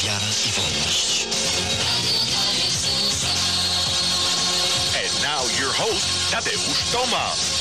wiara i wolność. And now your host, Tadeusz Tomasz.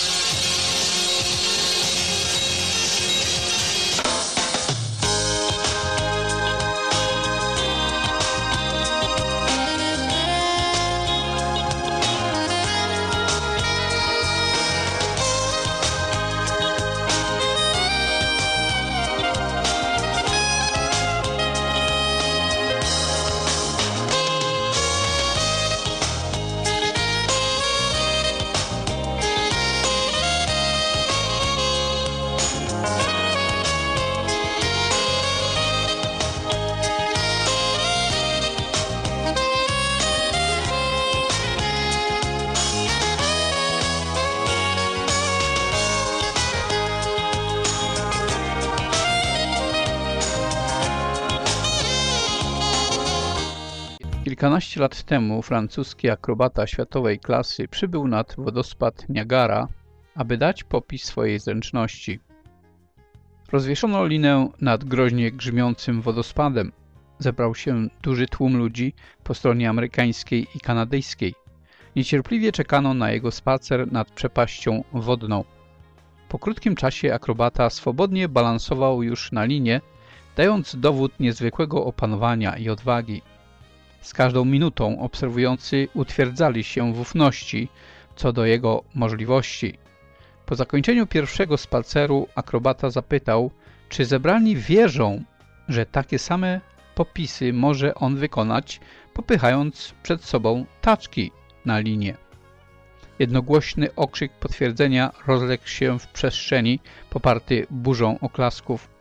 Kilkanaście lat temu francuski akrobata światowej klasy przybył nad wodospad Niagara, aby dać popis swojej zręczności. Rozwieszono linę nad groźnie grzmiącym wodospadem. Zebrał się duży tłum ludzi po stronie amerykańskiej i kanadyjskiej. Niecierpliwie czekano na jego spacer nad przepaścią wodną. Po krótkim czasie akrobata swobodnie balansował już na linie, dając dowód niezwykłego opanowania i odwagi. Z każdą minutą obserwujący utwierdzali się w ufności co do jego możliwości. Po zakończeniu pierwszego spaceru akrobata zapytał, czy zebrani wierzą, że takie same popisy może on wykonać, popychając przed sobą taczki na linię. Jednogłośny okrzyk potwierdzenia rozległ się w przestrzeni, poparty burzą oklasków.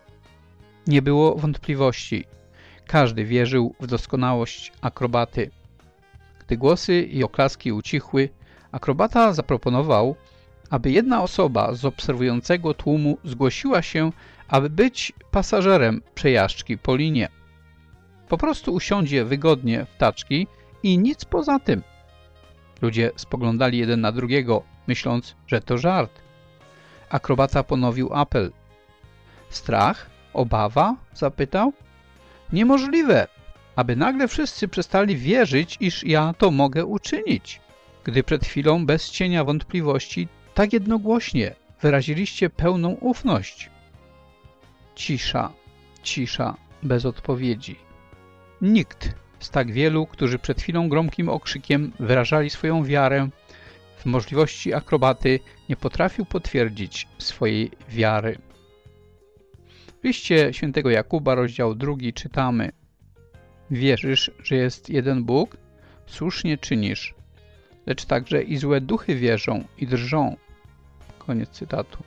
Nie było wątpliwości. Każdy wierzył w doskonałość akrobaty. Gdy głosy i oklaski ucichły, akrobata zaproponował, aby jedna osoba z obserwującego tłumu zgłosiła się, aby być pasażerem przejażdżki po linie. Po prostu usiądzie wygodnie w taczki i nic poza tym. Ludzie spoglądali jeden na drugiego, myśląc, że to żart. Akrobata ponowił apel. Strach? Obawa? Zapytał. Niemożliwe, aby nagle wszyscy przestali wierzyć, iż ja to mogę uczynić, gdy przed chwilą bez cienia wątpliwości tak jednogłośnie wyraziliście pełną ufność. Cisza, cisza, bez odpowiedzi. Nikt z tak wielu, którzy przed chwilą gromkim okrzykiem wyrażali swoją wiarę w możliwości akrobaty, nie potrafił potwierdzić swojej wiary. W liście świętego Jakuba, rozdział 2, czytamy: wierzysz, że jest jeden Bóg? Słusznie czynisz. Lecz także i złe duchy wierzą i drżą. Koniec cytatu.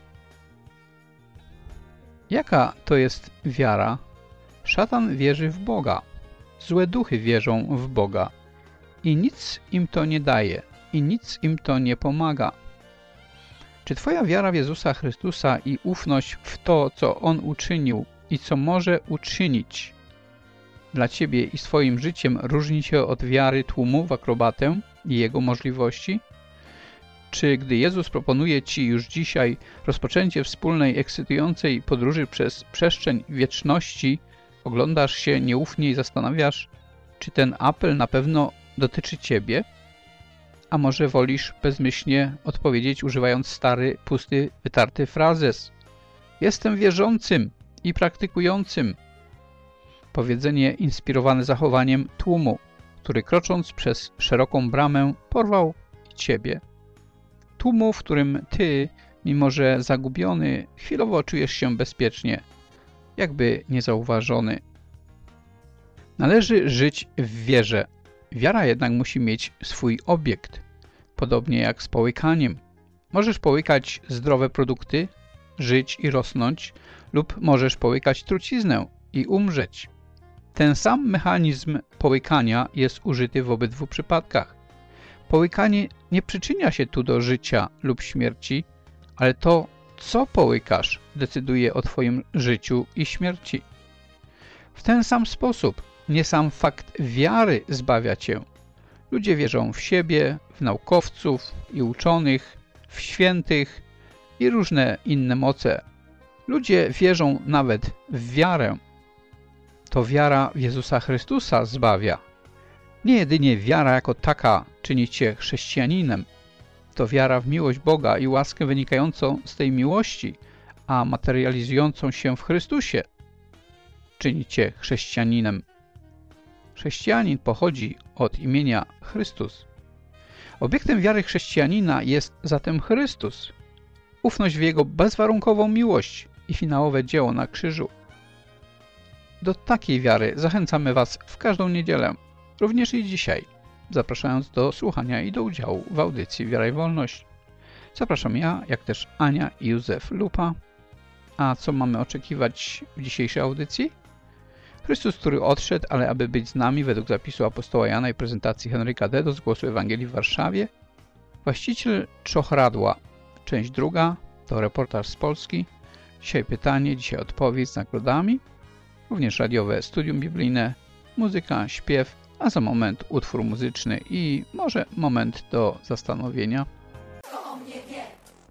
Jaka to jest wiara? Szatan wierzy w Boga. Złe duchy wierzą w Boga. I nic im to nie daje. I nic im to nie pomaga. Czy twoja wiara w Jezusa Chrystusa i ufność w to, co On uczynił i co może uczynić dla ciebie i swoim życiem różni się od wiary tłumu w akrobatę i jego możliwości? Czy gdy Jezus proponuje ci już dzisiaj rozpoczęcie wspólnej, ekscytującej podróży przez przestrzeń wieczności, oglądasz się nieufnie i zastanawiasz, czy ten apel na pewno dotyczy ciebie? A może wolisz bezmyślnie odpowiedzieć, używając stary, pusty, wytarty frazes: jestem wierzącym i praktykującym. Powiedzenie inspirowane zachowaniem tłumu, który krocząc przez szeroką bramę porwał i ciebie. Tłumu, w którym ty, mimo że zagubiony, chwilowo czujesz się bezpiecznie, jakby niezauważony. Należy żyć w wierze. Wiara jednak musi mieć swój obiekt, podobnie jak z połykaniem. Możesz połykać zdrowe produkty, żyć i rosnąć, lub możesz połykać truciznę i umrzeć. Ten sam mechanizm połykania jest użyty w obydwu przypadkach. Połykanie nie przyczynia się tu do życia lub śmierci, ale to, co połykasz, decyduje o twoim życiu i śmierci. W ten sam sposób nie sam fakt wiary zbawia cię. Ludzie wierzą w siebie, w naukowców i uczonych, w świętych i różne inne moce. Ludzie wierzą nawet w wiarę. To wiara w Jezusa Chrystusa zbawia. Nie jedynie wiara jako taka czyni cię chrześcijaninem. To wiara w miłość Boga i łaskę wynikającą z tej miłości, a materializującą się w Chrystusie czyni cię chrześcijaninem. Chrześcijanin pochodzi od imienia Chrystus. Obiektem wiary chrześcijanina jest zatem Chrystus, ufność w Jego bezwarunkową miłość i finałowe dzieło na krzyżu. Do takiej wiary zachęcamy Was w każdą niedzielę, również i dzisiaj, zapraszając do słuchania i do udziału w audycji Wiara i Wolność. Zapraszam ja, jak też Ania i Józef Lupa. A co mamy oczekiwać w dzisiejszej audycji? Chrystus, który odszedł, ale aby być z nami według zapisu apostoła Jana i prezentacji Henryka Dedo z Głosu Ewangelii w Warszawie. Właściciel Czochradła. Część druga to reportaż z Polski. Dzisiaj pytanie, dzisiaj odpowiedź z nagrodami. Również radiowe studium biblijne, muzyka, śpiew, a za moment utwór muzyczny i może moment do zastanowienia. Kto o mnie wie?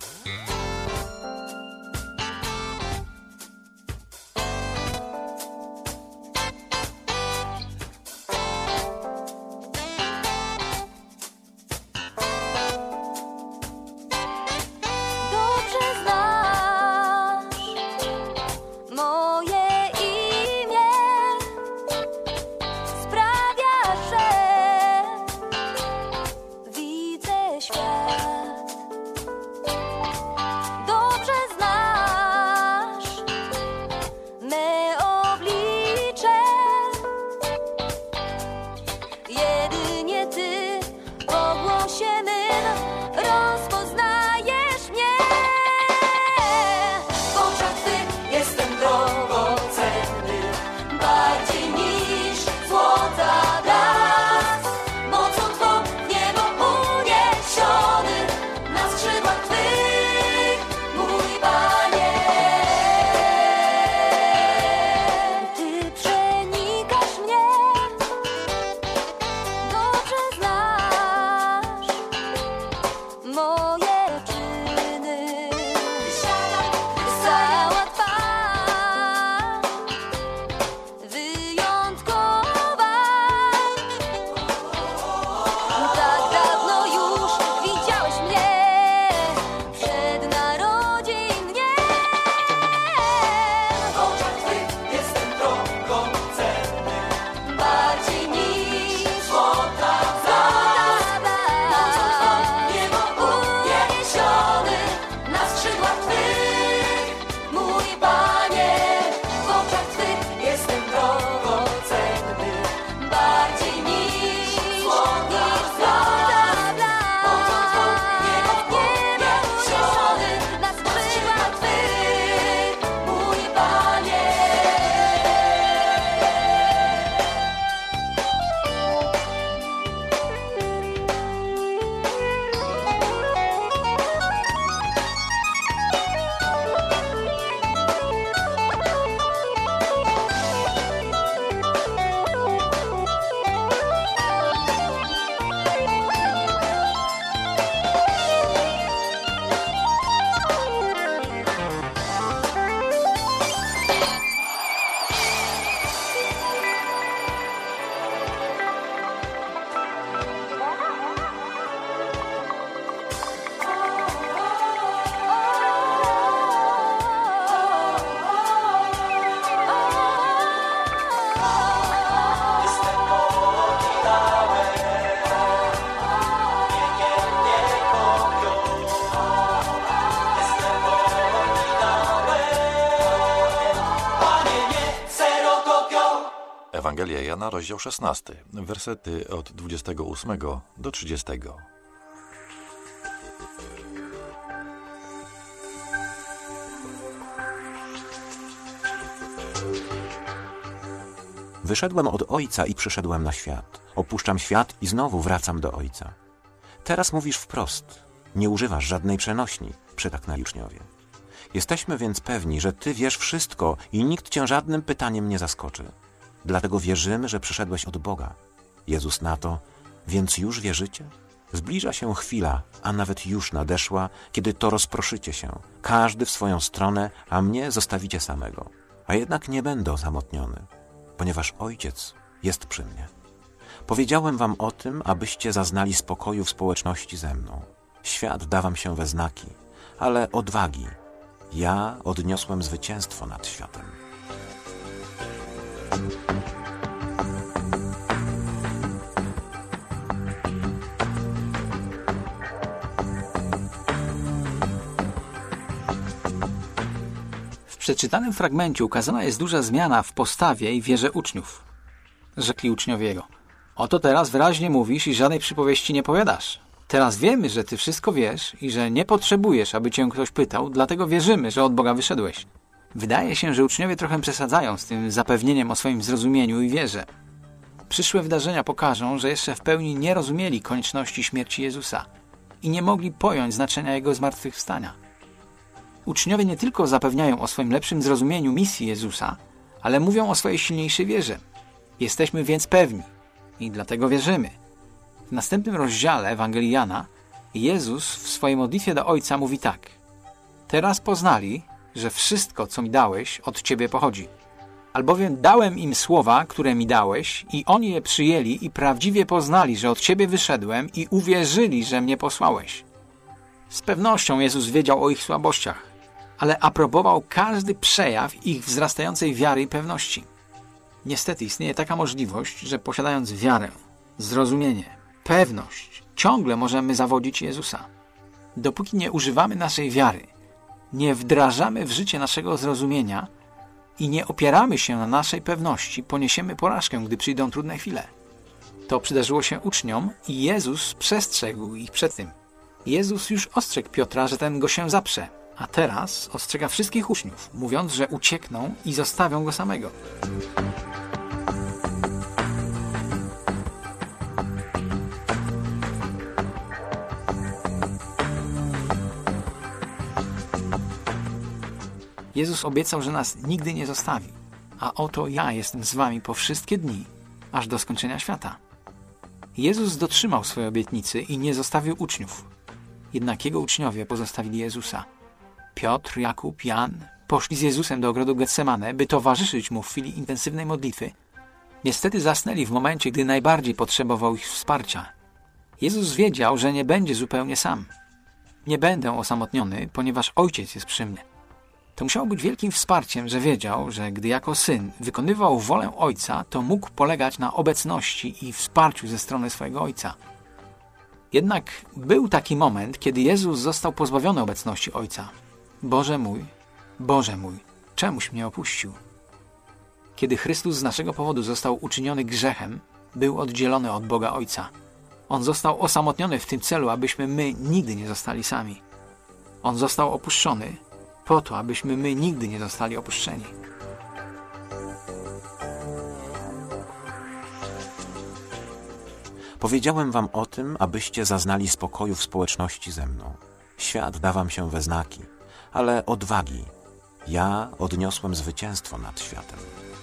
Ewangelia Jana, rozdział 16, wersety od 28 do 30. Wyszedłem od Ojca i przyszedłem na świat. Opuszczam świat i znowu wracam do Ojca. Teraz mówisz wprost. Nie używasz żadnej przenośni, przytaknęli uczniowie. Jesteśmy więc pewni, że Ty wiesz wszystko i nikt Cię żadnym pytaniem nie zaskoczy. Dlatego wierzymy, że przyszedłeś od Boga. Jezus na to, więc już wierzycie? Zbliża się chwila, a nawet już nadeszła, kiedy to rozproszycie się, każdy w swoją stronę, a mnie zostawicie samego. A jednak nie będę osamotniony. ponieważ Ojciec jest przy mnie. Powiedziałem wam o tym, abyście zaznali spokoju w społeczności ze mną. Świat da wam się we znaki, ale odwagi. Ja odniosłem zwycięstwo nad światem. W przeczytanym fragmencie ukazana jest duża zmiana w postawie i wierze uczniów. Rzekli uczniowie jego: oto teraz wyraźnie mówisz i żadnej przypowieści nie powiadasz. Teraz wiemy, że ty wszystko wiesz i że nie potrzebujesz, aby cię ktoś pytał, dlatego wierzymy, że od Boga wyszedłeś. Wydaje się, że uczniowie trochę przesadzają z tym zapewnieniem o swoim zrozumieniu i wierze. Przyszłe wydarzenia pokażą, że jeszcze w pełni nie rozumieli konieczności śmierci Jezusa i nie mogli pojąć znaczenia Jego zmartwychwstania. Uczniowie nie tylko zapewniają o swoim lepszym zrozumieniu misji Jezusa, ale mówią o swojej silniejszej wierze. Jesteśmy więc pewni i dlatego wierzymy. W następnym rozdziale Ewangelii Jana Jezus w swojej modlitwie do Ojca mówi tak: teraz poznali, że wszystko, co mi dałeś, od Ciebie pochodzi. Albowiem dałem im słowa, które mi dałeś, i oni je przyjęli i prawdziwie poznali, że od Ciebie wyszedłem, i uwierzyli, że mnie posłałeś. Z pewnością Jezus wiedział o ich słabościach, ale aprobował każdy przejaw ich wzrastającej wiary i pewności. Niestety istnieje taka możliwość, że posiadając wiarę, zrozumienie, pewność, ciągle możemy zawodzić Jezusa. Dopóki nie używamy naszej wiary, nie wdrażamy w życie naszego zrozumienia i nie opieramy się na naszej pewności, poniesiemy porażkę, gdy przyjdą trudne chwile. To przydarzyło się uczniom i Jezus przestrzegł ich przed tym. Jezus już ostrzegł Piotra, że ten go się zaprze, a teraz ostrzega wszystkich uczniów, mówiąc, że uciekną i zostawią go samego. Jezus obiecał, że nas nigdy nie zostawi, a oto ja jestem z wami po wszystkie dni, aż do skończenia świata. Jezus dotrzymał swojej obietnicy i nie zostawił uczniów. Jednak jego uczniowie pozostawili Jezusa. Piotr, Jakub, Jan poszli z Jezusem do ogrodu Getsemane, by towarzyszyć mu w chwili intensywnej modlitwy. Niestety zasnęli w momencie, gdy najbardziej potrzebował ich wsparcia. Jezus wiedział, że nie będzie zupełnie sam. Nie będę osamotniony, ponieważ Ojciec jest przy mnie. To musiało być wielkim wsparciem, że wiedział, że gdy jako syn wykonywał wolę Ojca, to mógł polegać na obecności i wsparciu ze strony swojego Ojca. Jednak był taki moment, kiedy Jezus został pozbawiony obecności Ojca. Boże mój, czemuś mnie opuścił? Kiedy Chrystus z naszego powodu został uczyniony grzechem, był oddzielony od Boga Ojca. On został osamotniony w tym celu, abyśmy my nigdy nie zostali sami. On został opuszczony po to, abyśmy my nigdy nie zostali opuszczeni. Powiedziałem wam o tym, abyście zaznali spokoju w społeczności ze mną. Świat da wam się we znaki, ale odwagi. Ja odniosłem zwycięstwo nad światem.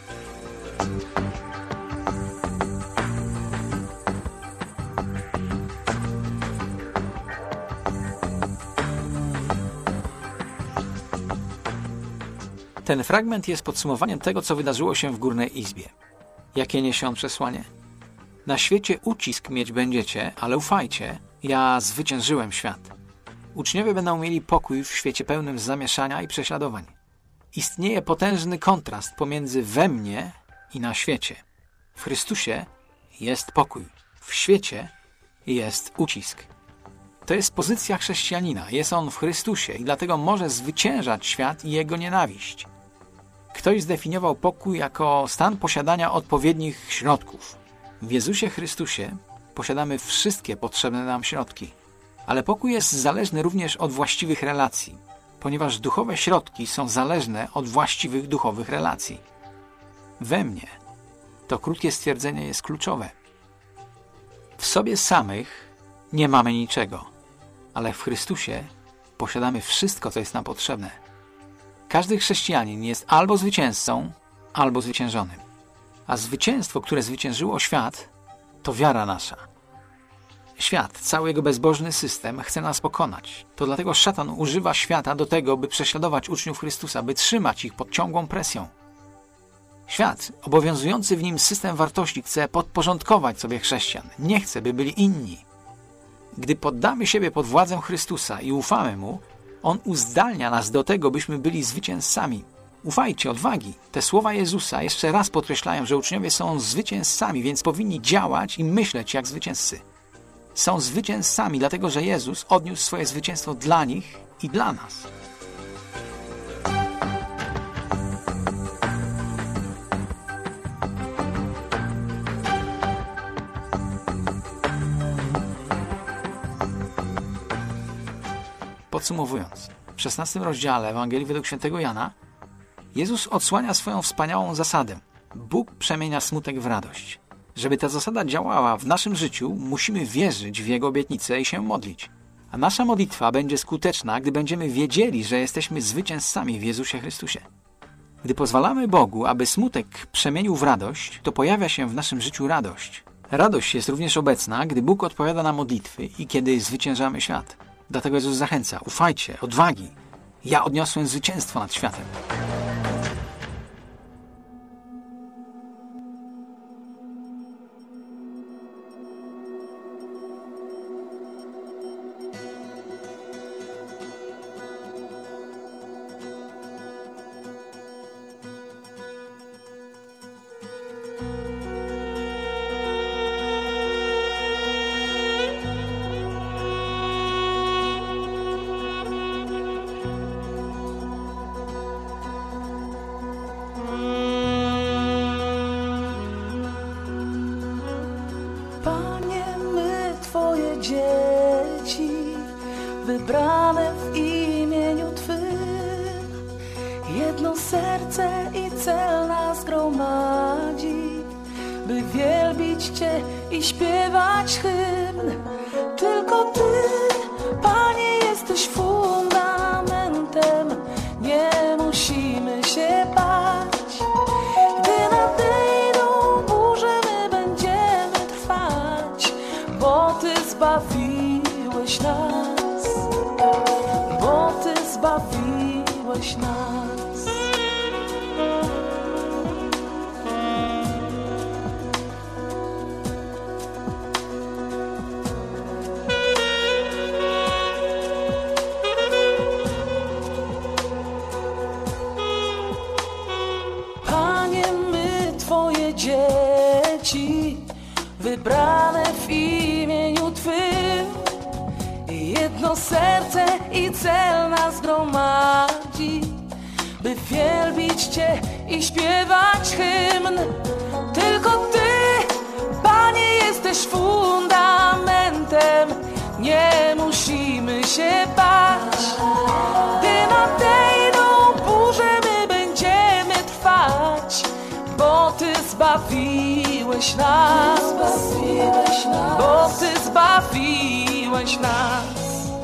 Ten fragment jest podsumowaniem tego, co wydarzyło się w Górnej Izbie. Jakie niesie on przesłanie? Na świecie ucisk mieć będziecie, ale ufajcie, ja zwyciężyłem świat. Uczniowie będą mieli pokój w świecie pełnym zamieszania i prześladowań. Istnieje potężny kontrast pomiędzy we mnie i na świecie. W Chrystusie jest pokój, w świecie jest ucisk. To jest pozycja chrześcijanina. Jest on w Chrystusie i dlatego może zwyciężać świat i jego nienawiść. Ktoś zdefiniował pokój jako stan posiadania odpowiednich środków. W Jezusie Chrystusie posiadamy wszystkie potrzebne nam środki. Ale pokój jest zależny również od właściwych relacji, ponieważ duchowe środki są zależne od właściwych duchowych relacji. We mnie to krótkie stwierdzenie jest kluczowe. W sobie samych nie mamy niczego, ale w Chrystusie posiadamy wszystko, co jest nam potrzebne. Każdy chrześcijanin jest albo zwycięzcą, albo zwyciężonym. A zwycięstwo, które zwyciężyło świat, to wiara nasza. Świat, cały jego bezbożny system chce nas pokonać. To dlatego szatan używa świata do tego, by prześladować uczniów Chrystusa, by trzymać ich pod ciągłą presją. Świat, obowiązujący w nim system wartości chce podporządkować sobie chrześcijan. Nie chce, by byli inni. Gdy poddamy siebie pod władzę Chrystusa i ufamy Mu, On uzdalnia nas do tego, byśmy byli zwycięzcami. Ufajcie, odwagi. Te słowa Jezusa jeszcze raz podkreślają, że uczniowie są zwycięzcami, więc powinni działać i myśleć jak zwycięzcy. Są zwycięzcami, dlatego że Jezus odniósł swoje zwycięstwo dla nich i dla nas. Podsumowując, w 16 rozdziale Ewangelii według świętego Jana Jezus odsłania swoją wspaniałą zasadę. Bóg przemienia smutek w radość. Żeby ta zasada działała w naszym życiu, musimy wierzyć w Jego obietnice i się modlić. A nasza modlitwa będzie skuteczna, gdy będziemy wiedzieli, że jesteśmy zwycięzcami w Jezusie Chrystusie. Gdy pozwalamy Bogu, aby smutek przemienił w radość, to pojawia się w naszym życiu radość. Radość jest również obecna, gdy Bóg odpowiada na modlitwy i kiedy zwyciężamy świat. Dlatego Jezus zachęca, ufajcie, odwagi. Ja odniosłem zwycięstwo nad światem. Wybrane w imieniu Twym, jedno serce i cel nas gromadzi, by wielbić Cię i śpiewać hymn. Tylko Ty, Panie, jesteś fundamentem, nie musimy się bać. Gdy nadejdą burze, my będziemy trwać, bo Ty zbawiłeś nas. Bo Ty zbawiłeś nas. Panie, my Twoje dzieci, wybrane w imieniu Twym. Jedno serce i cel nas gromadzi, by wielbić Cię i śpiewać hymn. Tylko Ty, Panie, jesteś fundamentem, nie musimy się bać. Gdy nadejdą burze, my będziemy trwać, bo Ty zbawiłeś nas. Bo Ty zbawiłeś nas.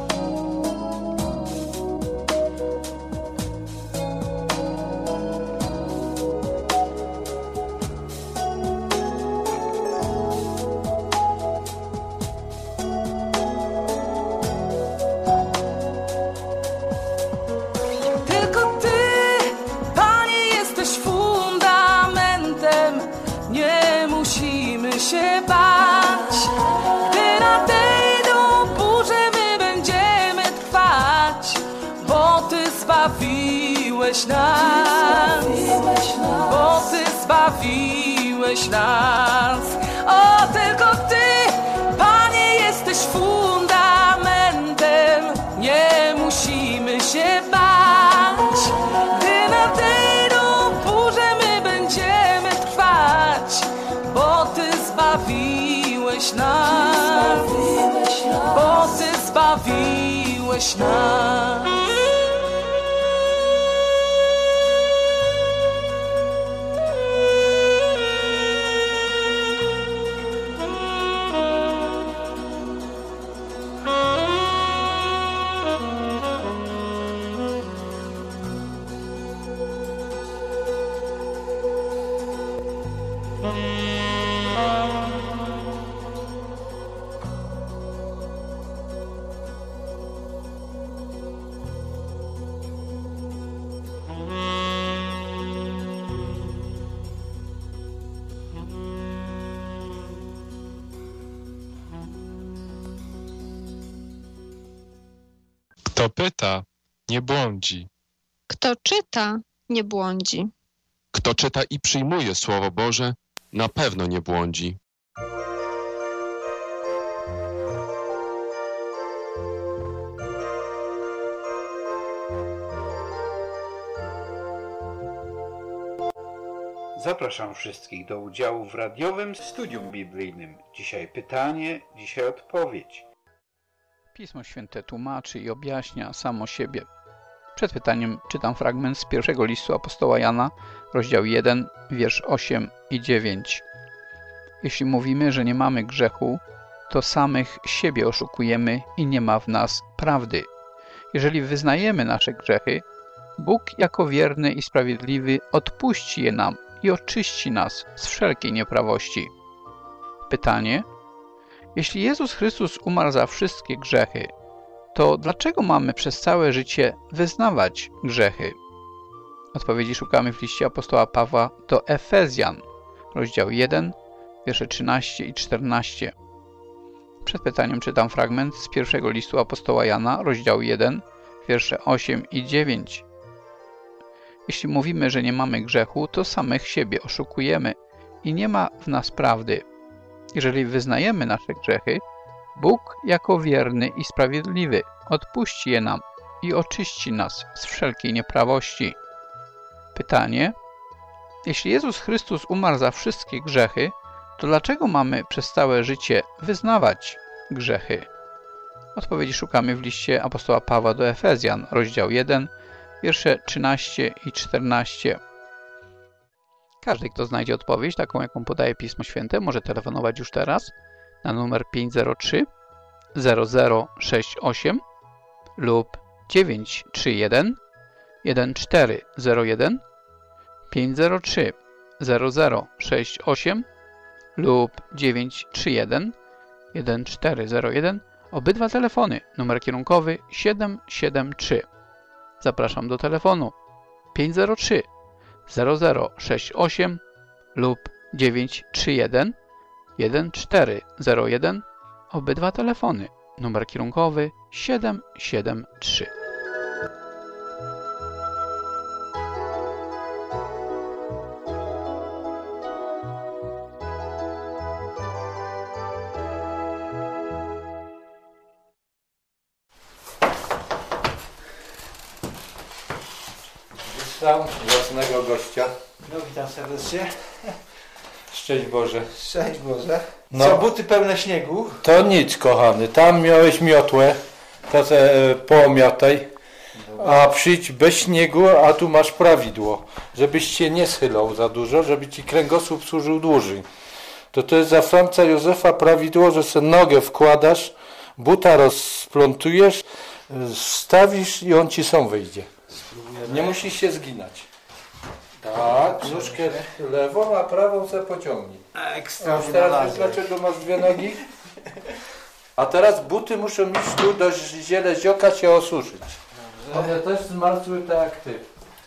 Tylko Ty, Panie, jesteś fundamentem, nie musimy się bać. Gdy nadejdą burze, my będziemy trwać, bo Ty zbawiłeś nas. Bo Ty zbawiłeś nas. O, tylko Ty, Panie, jesteś fundamentem, nie musimy się bać. Gdy nadejdą burze, my będziemy trwać, bo Ty zbawiłeś nas. Bo Ty zbawiłeś nas. Kto pyta, nie błądzi. Kto czyta, nie błądzi. Kto czyta i przyjmuje Słowo Boże, na pewno nie błądzi. Zapraszam wszystkich do udziału w radiowym studium biblijnym. Dzisiaj pytanie, dzisiaj odpowiedź. Pismo Święte tłumaczy i objaśnia samo siebie. Przed pytaniem czytam fragment z pierwszego listu apostoła Jana, rozdział 1, wiersz 8 i 9. Jeśli mówimy, że nie mamy grzechu, to samych siebie oszukujemy i nie ma w nas prawdy. Jeżeli wyznajemy nasze grzechy, Bóg jako wierny i sprawiedliwy odpuści je nam i oczyści nas z wszelkiej nieprawości. Pytanie: jeśli Jezus Chrystus umarł za wszystkie grzechy, to dlaczego mamy przez całe życie wyznawać grzechy? Odpowiedzi szukamy w liście apostoła Pawła do Efezjan, rozdział 1, wiersze 13 i 14. Przed pytaniem czytam fragment z pierwszego listu apostoła Jana, rozdział 1, wiersze 8 i 9. Jeśli mówimy, że nie mamy grzechu, to samych siebie oszukujemy i nie ma w nas prawdy. Jeżeli wyznajemy nasze grzechy, Bóg jako wierny i sprawiedliwy odpuści je nam i oczyści nas z wszelkiej nieprawości. Pytanie: jeśli Jezus Chrystus umarł za wszystkie grzechy, to dlaczego mamy przez całe życie wyznawać grzechy? Odpowiedzi szukamy w liście apostoła Pawła do Efezjan, rozdział 1, wiersze 13 i 14. Każdy, kto znajdzie odpowiedź, taką jaką podaje Pismo Święte, może telefonować już teraz na numer 503 0068 lub 931 1401, 503 0068 lub 931 1401. Obydwa telefony, numer kierunkowy 773. Zapraszam do telefonu 503 0068 lub 931 1401. Obydwa telefony, numer kierunkowy 773. Witam własnego gościa. No, witam serdecznie. Szczęść Boże. Szczęść Boże. No. Co, buty pełne śniegu? To nic, kochany. Tam miałeś miotłę, to se poomiataj. A przyjdź bez śniegu, a tu masz prawidło. Żebyś się nie schylał za dużo, żeby ci kręgosłup służył dłużej. To jest za Franca Józefa prawidło, że se nogę wkładasz, buta rozplątujesz, stawisz i on ci sam wyjdzie. Nie musisz się zginać. Tak, nóżkę lewą, a prawą se pociągnij. Ekstra. Teraz wiesz, dlaczego masz dwie nogi? A teraz buty muszą iść tu do zielezioka się osuszyć. One też zmarzły tak jak ty.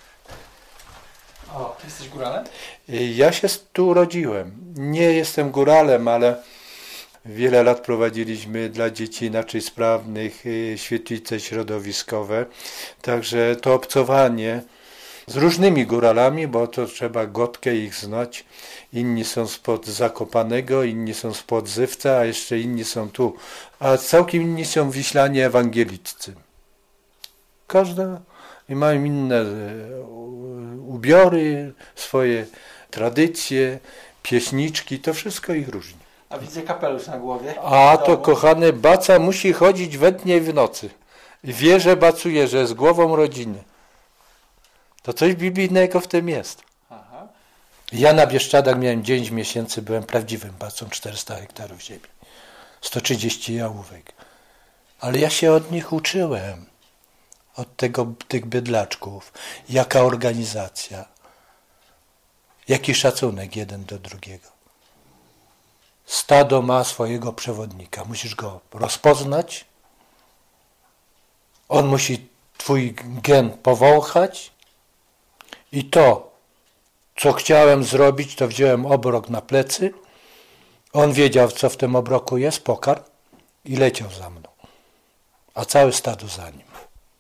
O, ty jesteś góralem? Ja się tu urodziłem. Nie jestem góralem, ale wiele lat prowadziliśmy dla dzieci inaczej sprawnych świetlice środowiskowe. Także to obcowanie z różnymi góralami, bo to trzeba gotkę ich znać. Inni są spod Zakopanego, inni są spod Zywca, a jeszcze inni są tu. A całkiem inni są wiślanie ewangeliccy. Każda i mają inne ubiory, swoje tradycje, pieśniczki, to wszystko ich różni. A widzę kapelusz na głowie. A to kochany baca musi chodzić we dnie i w nocy. I wie, że bacuje, że jest głową rodziny. To coś biblijnego w tym jest. Aha. Ja na Bieszczadach miałem 9 miesięcy, byłem prawdziwym bacą, 400 hektarów ziemi. 130 jałówek. Ale ja się od nich uczyłem. Od tych bydlaczków. Jaka organizacja. Jaki szacunek jeden do drugiego. Stado ma swojego przewodnika. Musisz go rozpoznać. On musi twój gen powąchać. I to, co chciałem zrobić, to wziąłem obrok na plecy. On wiedział, co w tym obroku jest, pokarm, i leciał za mną. A całe stado za nim.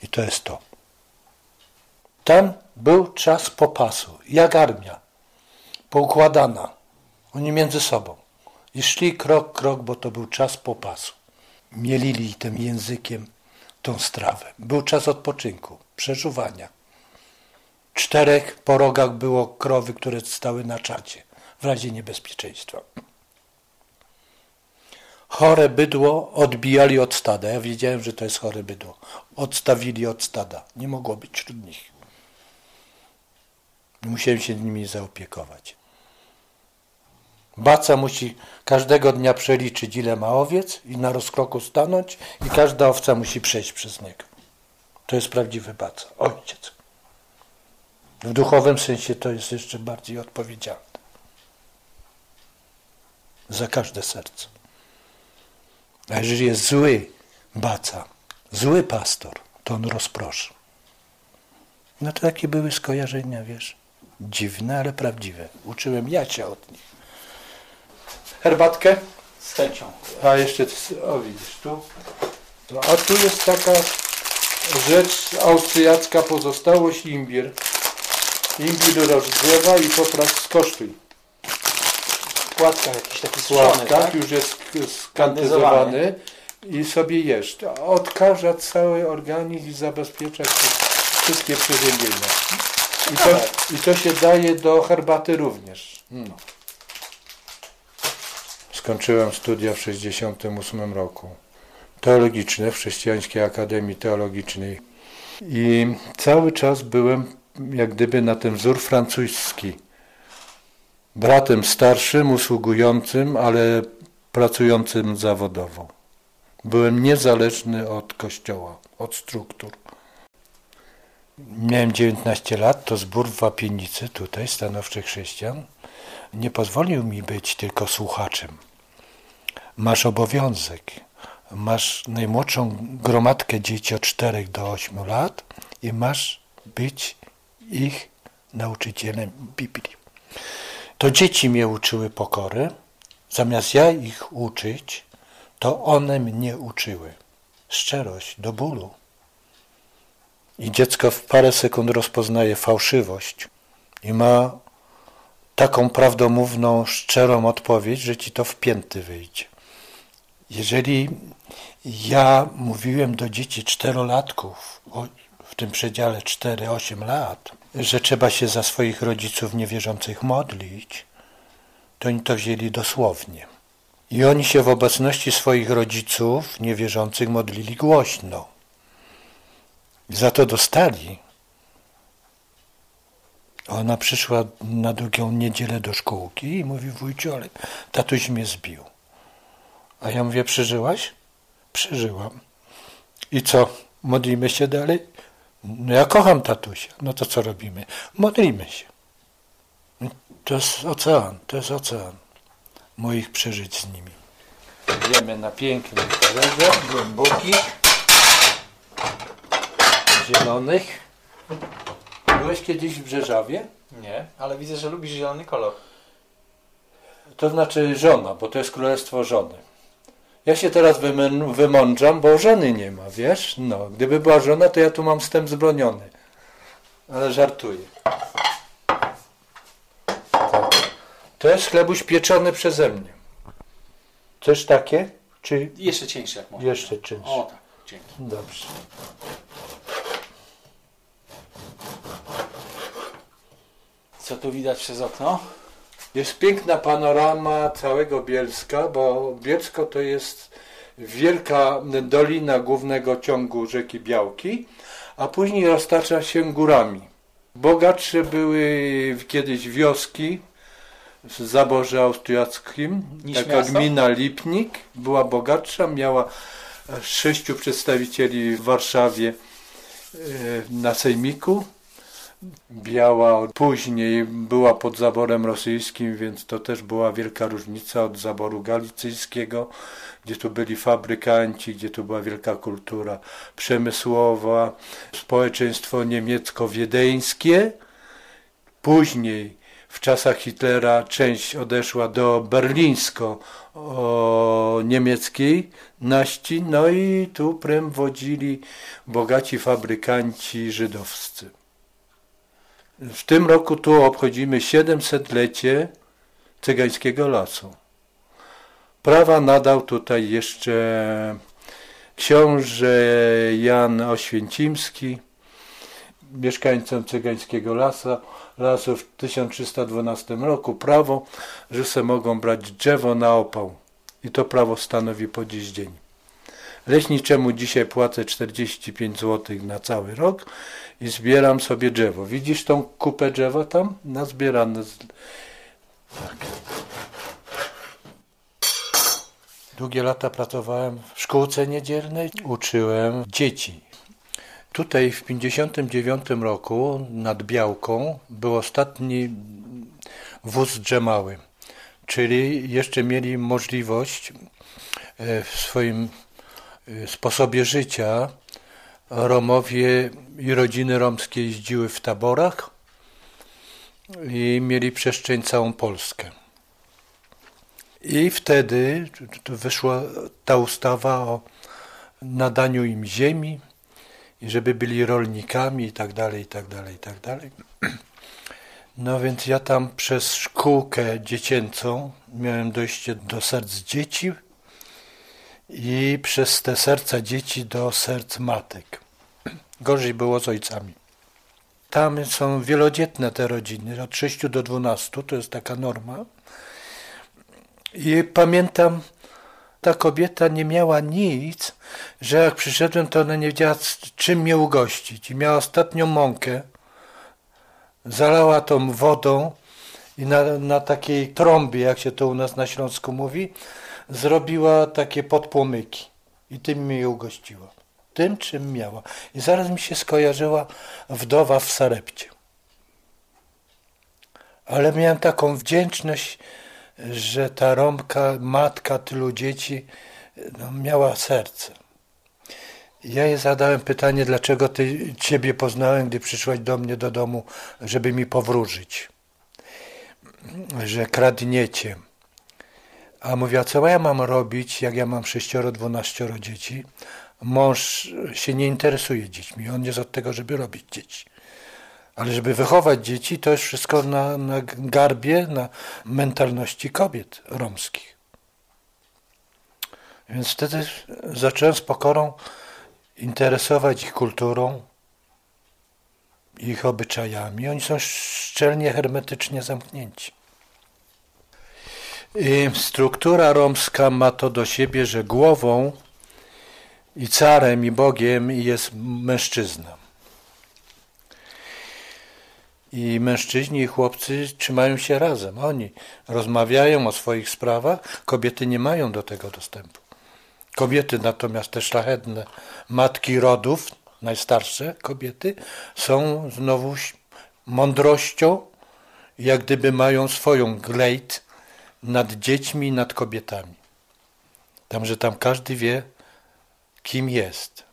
I to jest to. Tam był czas popasu, jak armia, poukładana. Oni między sobą. I szli krok, bo to był czas popasu. Mielili tym językiem tą strawę. Był czas odpoczynku, przeżuwania. 4 po rogach było krowy, które stały na czacie w razie niebezpieczeństwa. Chore bydło odbijali od stada. Ja wiedziałem, że to jest chore bydło. Odstawili od stada. Nie mogło być wśród nich. Musiałem się nimi zaopiekować. Baca musi każdego dnia przeliczyć, ile ma owiec i na rozkroku stanąć i każda owca musi przejść przez niego. To jest prawdziwy baca, ojciec. W duchowym sensie to jest jeszcze bardziej odpowiedzialne. Za każde serce. A jeżeli jest zły baca, zły pastor, to on rozproszy. No to takie były skojarzenia, wiesz, dziwne, ale prawdziwe. Uczyłem Jacia od nich. Herbatkę? Z chęcią. A jeszcze, widzisz, tu. A tu jest taka rzecz austriacka, pozostałość, imbir. Imbir rozgrzewa i skosztuj. Płatka jakiś taki Płatka, tak? Już jest skantyzowany i sobie jesz. To odkaża cały organizm i zabezpiecza wszystkie przeziębienia. I to się daje do herbaty również. Skończyłem studia w 1968 roku. Teologiczne w Chrześcijańskiej Akademii Teologicznej. I cały czas byłem jak gdyby na ten wzór francuski. Bratem starszym, usługującym, ale pracującym zawodowo. Byłem niezależny od Kościoła, od struktur. Miałem 19 lat, to zbór w Wapienicy, tutaj, stanowczych chrześcijan, nie pozwolił mi być tylko słuchaczem. Masz obowiązek, masz najmłodszą gromadkę dzieci od 4 do 8 lat i masz być ich nauczycielem Biblii. To dzieci mnie uczyły pokory, zamiast ja ich uczyć, to one mnie uczyły. Szczerość do bólu. I dziecko w parę sekund rozpoznaje fałszywość i ma taką prawdomówną, szczerą odpowiedź, że ci to w pięty wyjdzie. Jeżeli ja mówiłem do dzieci 4-latków, w tym przedziale 4-8 lat, że trzeba się za swoich rodziców niewierzących modlić, to oni to wzięli dosłownie. I oni się w obecności swoich rodziców niewierzących modlili głośno. Za to dostali. Ona przyszła na drugą niedzielę do szkółki i mówi: wujciu, ale tatuś mnie zbił. A ja mówię: przeżyłaś? Przeżyłam. I co? Modlimy się dalej? No ja kocham tatusia. No to co robimy? Modlimy się. To jest ocean moich przeżyć z nimi. Jemy na pięknym talerze, głębokich, zielonych. Byłeś kiedyś w Brzeżawie? Nie, ale widzę, że lubisz zielony kolor. To znaczy żona, bo to jest królestwo żony. Ja się teraz wymądrzam, bo żony nie ma, wiesz? No, gdyby była żona, to ja tu mam wstęp zbroniony. Ale żartuję. Tak. To jest chlebuś pieczony przeze mnie. Coś takie? Czy... Jeszcze cieńsze jak można. Jeszcze cieńsze. O tak, dzięki. Dobrze. Co tu widać przez okno? Jest piękna panorama całego Bielska, bo Bielsko to jest wielka dolina głównego ciągu rzeki Białki, a później roztacza się górami. Bogatsze były kiedyś wioski w zaborze austriackim. Taka gmina Lipnik była bogatsza, miała 6 przedstawicieli w Warszawie na sejmiku. Biała później była pod zaborem rosyjskim, więc to też była wielka różnica od zaboru galicyjskiego, gdzie tu byli fabrykanci, gdzie tu była wielka kultura przemysłowa, społeczeństwo niemiecko-wiedeńskie. Później w czasach Hitlera część odeszła do berlińsko do niemieckiej naści, no i tu prym wodzili bogaci fabrykanci żydowscy. W tym roku tu obchodzimy 700-lecie Cygańskiego Lasu. Prawa nadał tutaj jeszcze książę Jan Oświęcimski, mieszkańcom Cygańskiego Lasu w 1312 roku prawo, że se mogą brać drzewo na opał. I to prawo stanowi po dziś dzień. Leśniczemu dzisiaj płacę 45 zł na cały rok i zbieram sobie drzewo. Widzisz tą kupę drzewa tam? Nazbierane. Tak. Długie lata pracowałem w szkółce niedzielnej, uczyłem dzieci. Tutaj w 1959 roku nad Białką był ostatni wóz drzemały, czyli jeszcze mieli możliwość w swoim sposobie życia. Romowie i rodziny romskie jeździły w taborach i mieli przestrzeń całą Polskę. I wtedy wyszła ta ustawa o nadaniu im ziemi, i żeby byli rolnikami i tak dalej, i tak dalej, i tak dalej. No więc ja tam przez szkółkę dziecięcą miałem dojście do serc dzieci i przez te serca dzieci do serc matek. Gorzej było z ojcami. Tam są wielodzietne te rodziny, od 6 do 12, to jest taka norma. I pamiętam, ta kobieta nie miała nic, że jak przyszedłem, to ona nie wiedziała, czym mnie ugościć. I miała ostatnią mąkę, zalała tą wodą i na takiej trąbie, jak się to u nas na Śląsku mówi, zrobiła takie podpłomyki. I tym mnie ugościła. Tym, czym miała. I zaraz mi się skojarzyła wdowa w Sarepcie. Ale miałem taką wdzięczność, że ta Romka, matka tylu dzieci, miała serce. Ja jej zadałem pytanie, dlaczego ciebie poznałem, gdy przyszłaś do mnie do domu, żeby mi powróżyć, że kradniecie. A mówiła, co ja mam robić, jak ja mam 6-12 dzieci? Mąż się nie interesuje dziećmi, on jest od tego, żeby robić dzieci. Ale żeby wychować dzieci, to jest wszystko na garbie, na mentalności kobiet romskich. Więc wtedy zacząłem z pokorą interesować ich kulturą, ich obyczajami. Oni są szczelnie, hermetycznie zamknięci. I struktura romska ma to do siebie, że głową i carem, i Bogiem jest mężczyzna. I mężczyźni i chłopcy trzymają się razem. Oni rozmawiają o swoich sprawach, kobiety nie mają do tego dostępu. Kobiety natomiast, te szlachetne matki rodów, najstarsze kobiety, są znowu mądrością, jak gdyby mają swoją glejt nad dziećmi i nad kobietami. Tam każdy wie, kim jest.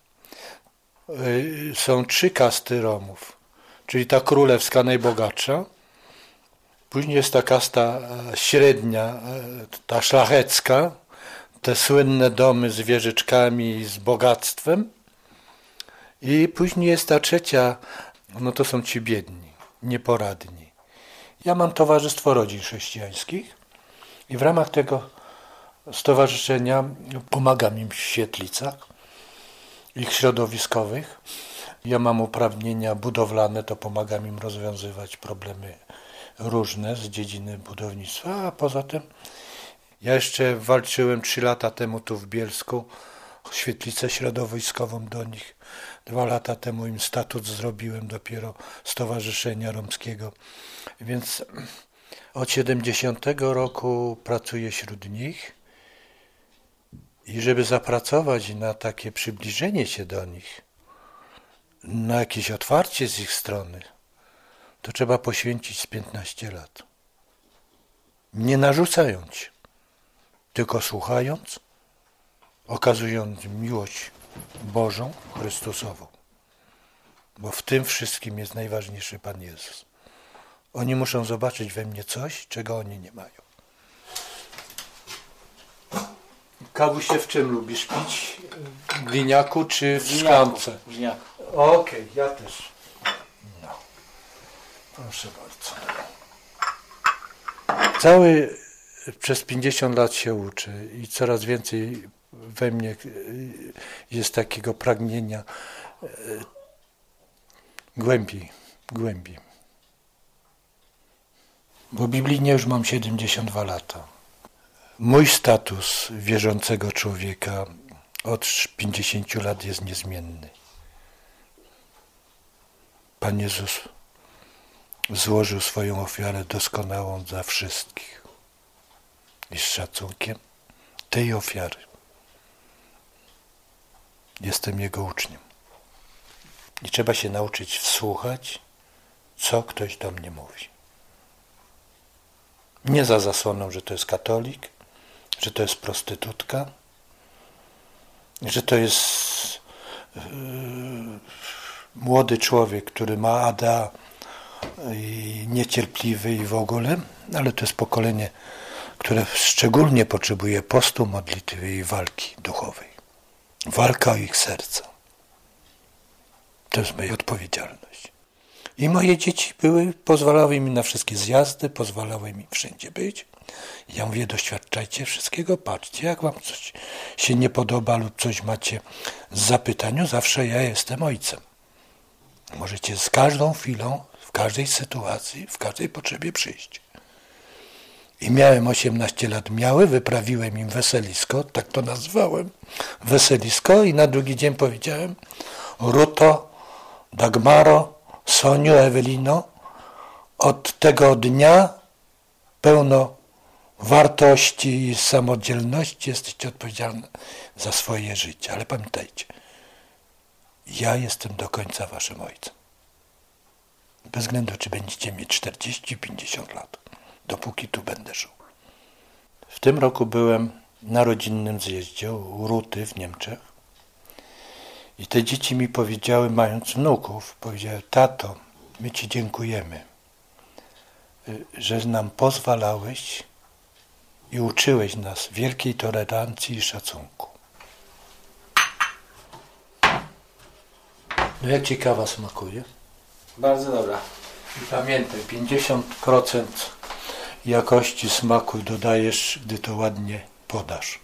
Są 3 kasty Romów, czyli ta królewska najbogatsza, później jest ta kasta średnia, ta szlachecka, te słynne domy z wieżyczkami i z bogactwem, i później jest ta trzecia, no to są ci biedni, nieporadni. Ja mam Towarzystwo Rodzin Chrześcijańskich i w ramach tego stowarzyszenia pomagam im w świetlicach, ich środowiskowych. Ja mam uprawnienia budowlane, to pomagam im rozwiązywać problemy różne z dziedziny budownictwa, a poza tym ja jeszcze walczyłem 3 lata temu tu w Bielsku, świetlicę środowiskową do nich. 2 lata temu im statut zrobiłem dopiero Stowarzyszenia Romskiego. Więc od 70 roku pracuję wśród nich i żeby zapracować na takie przybliżenie się do nich, na jakieś otwarcie z ich strony, to trzeba poświęcić z 15 lat. Nie narzucając, tylko słuchając, okazując miłość Bożą, Chrystusową. Bo w tym wszystkim jest najważniejszy Pan Jezus. Oni muszą zobaczyć we mnie coś, czego oni nie mają. Kawusie w czym lubisz pić? W gliniaku czy w szklance? W gliniaku. Okej, ja też. No. Proszę bardzo. Przez 50 lat się uczę i coraz więcej we mnie jest takiego pragnienia głębiej. Bo biblijnie już mam 72 lata. Mój status wierzącego człowieka od 50 lat jest niezmienny. Pan Jezus złożył swoją ofiarę doskonałą za wszystkich. I z szacunkiem tej ofiary jestem Jego uczniem. I trzeba się nauczyć wsłuchać, co ktoś do mnie mówi. Nie za zasłoną, że to jest katolik, że to jest prostytutka, że to jest młody człowiek, który ma ADA i niecierpliwy i w ogóle, ale to jest pokolenie, które szczególnie potrzebuje postu, modlitwy i walki duchowej. Walka o ich serca. To jest moja odpowiedzialność. I moje dzieci pozwalały mi na wszystkie zjazdy, pozwalały mi wszędzie być. Ja mówię, doświadczajcie wszystkiego, patrzcie, jak wam coś się nie podoba lub coś macie z zapytaniu, zawsze ja jestem ojcem. Możecie z każdą chwilą, w każdej sytuacji, w każdej potrzebie przyjść. I miałem 18 lat, wyprawiłem im weselisko, tak to nazwałem, weselisko i na drugi dzień powiedziałem: Ruto, Dagmaro, Soniu, Ewelino, od tego dnia pełno wartości i samodzielności jesteście odpowiedzialne za swoje życie. Ale pamiętajcie, ja jestem do końca waszym ojcem. Bez względu, czy będziecie mieć 40, 50 lat. Dopóki tu będę żył. W tym roku byłem na rodzinnym zjeździe u Ruty w Niemczech i te dzieci mi powiedziały, mając wnuków, powiedziały: tato, my ci dziękujemy, że nam pozwalałeś i uczyłeś nas wielkiej tolerancji i szacunku. No jak ci kawa smakuje? Bardzo dobra. I pamiętaj, 50% jakości smaku dodajesz, gdy to ładnie podasz.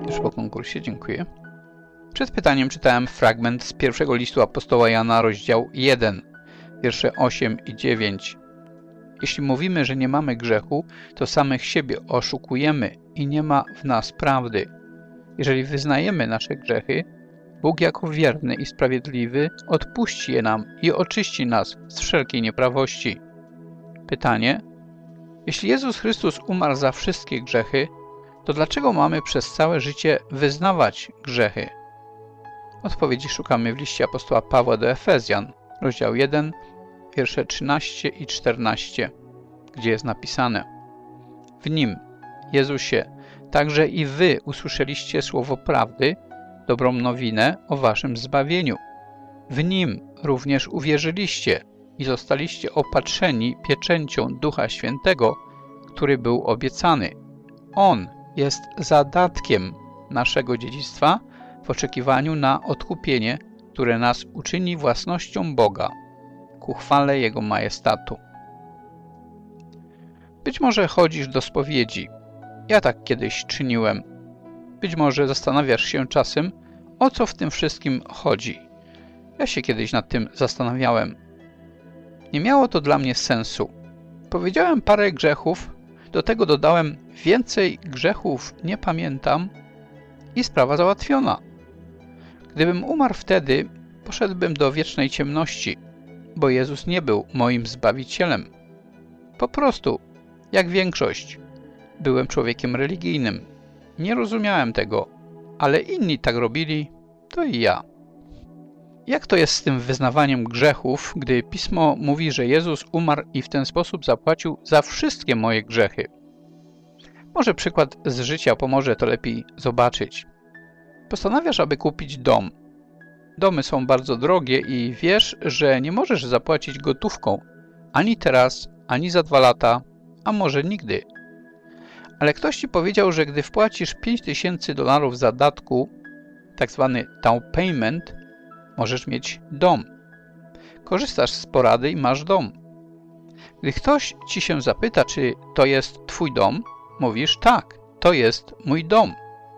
Już po konkursie, dziękuję. Przed pytaniem czytałem fragment z pierwszego listu apostoła Jana, rozdział 1, wiersze 8 i 9. Jeśli mówimy, że nie mamy grzechu, to samych siebie oszukujemy i nie ma w nas prawdy. Jeżeli wyznajemy nasze grzechy, Bóg jako wierny i sprawiedliwy odpuści je nam i oczyści nas z wszelkiej nieprawości. Pytanie: jeśli Jezus Chrystus umarł za wszystkie grzechy, to dlaczego mamy przez całe życie wyznawać grzechy? Odpowiedzi szukamy w liście apostoła Pawła do Efezjan, rozdział 1, wiersze 13 i 14, gdzie jest napisane: w Nim, Jezusie, także i wy usłyszeliście słowo prawdy, dobrą nowinę o waszym zbawieniu. W Nim również uwierzyliście i zostaliście opatrzeni pieczęcią Ducha Świętego, który był obiecany. On jest zadatkiem naszego dziedzictwa w oczekiwaniu na odkupienie, które nas uczyni własnością Boga, ku chwale Jego majestatu. Być może chodzisz do spowiedzi. Ja tak kiedyś czyniłem. Być może zastanawiasz się czasem, o co w tym wszystkim chodzi. Ja się kiedyś nad tym zastanawiałem. Nie miało to dla mnie sensu. Powiedziałem parę grzechów, do tego dodałem więcej grzechów nie pamiętam i sprawa załatwiona. Gdybym umarł wtedy, poszedłbym do wiecznej ciemności, bo Jezus nie był moim Zbawicielem. Po prostu, jak większość, byłem człowiekiem religijnym. Nie rozumiałem tego, ale inni tak robili, to i ja. Jak to jest z tym wyznawaniem grzechów, gdy Pismo mówi, że Jezus umarł i w ten sposób zapłacił za wszystkie moje grzechy? Może przykład z życia pomoże to lepiej zobaczyć. Postanawiasz, aby kupić dom. Domy są bardzo drogie i wiesz, że nie możesz zapłacić gotówką ani teraz, ani za 2 lata, a może nigdy. Ale ktoś ci powiedział, że gdy wpłacisz $5000 zadatku, tak zwany down payment, możesz mieć dom. Korzystasz z porady i masz dom. Gdy ktoś ci się zapyta, czy to jest twój dom, mówisz: tak, to jest mój dom.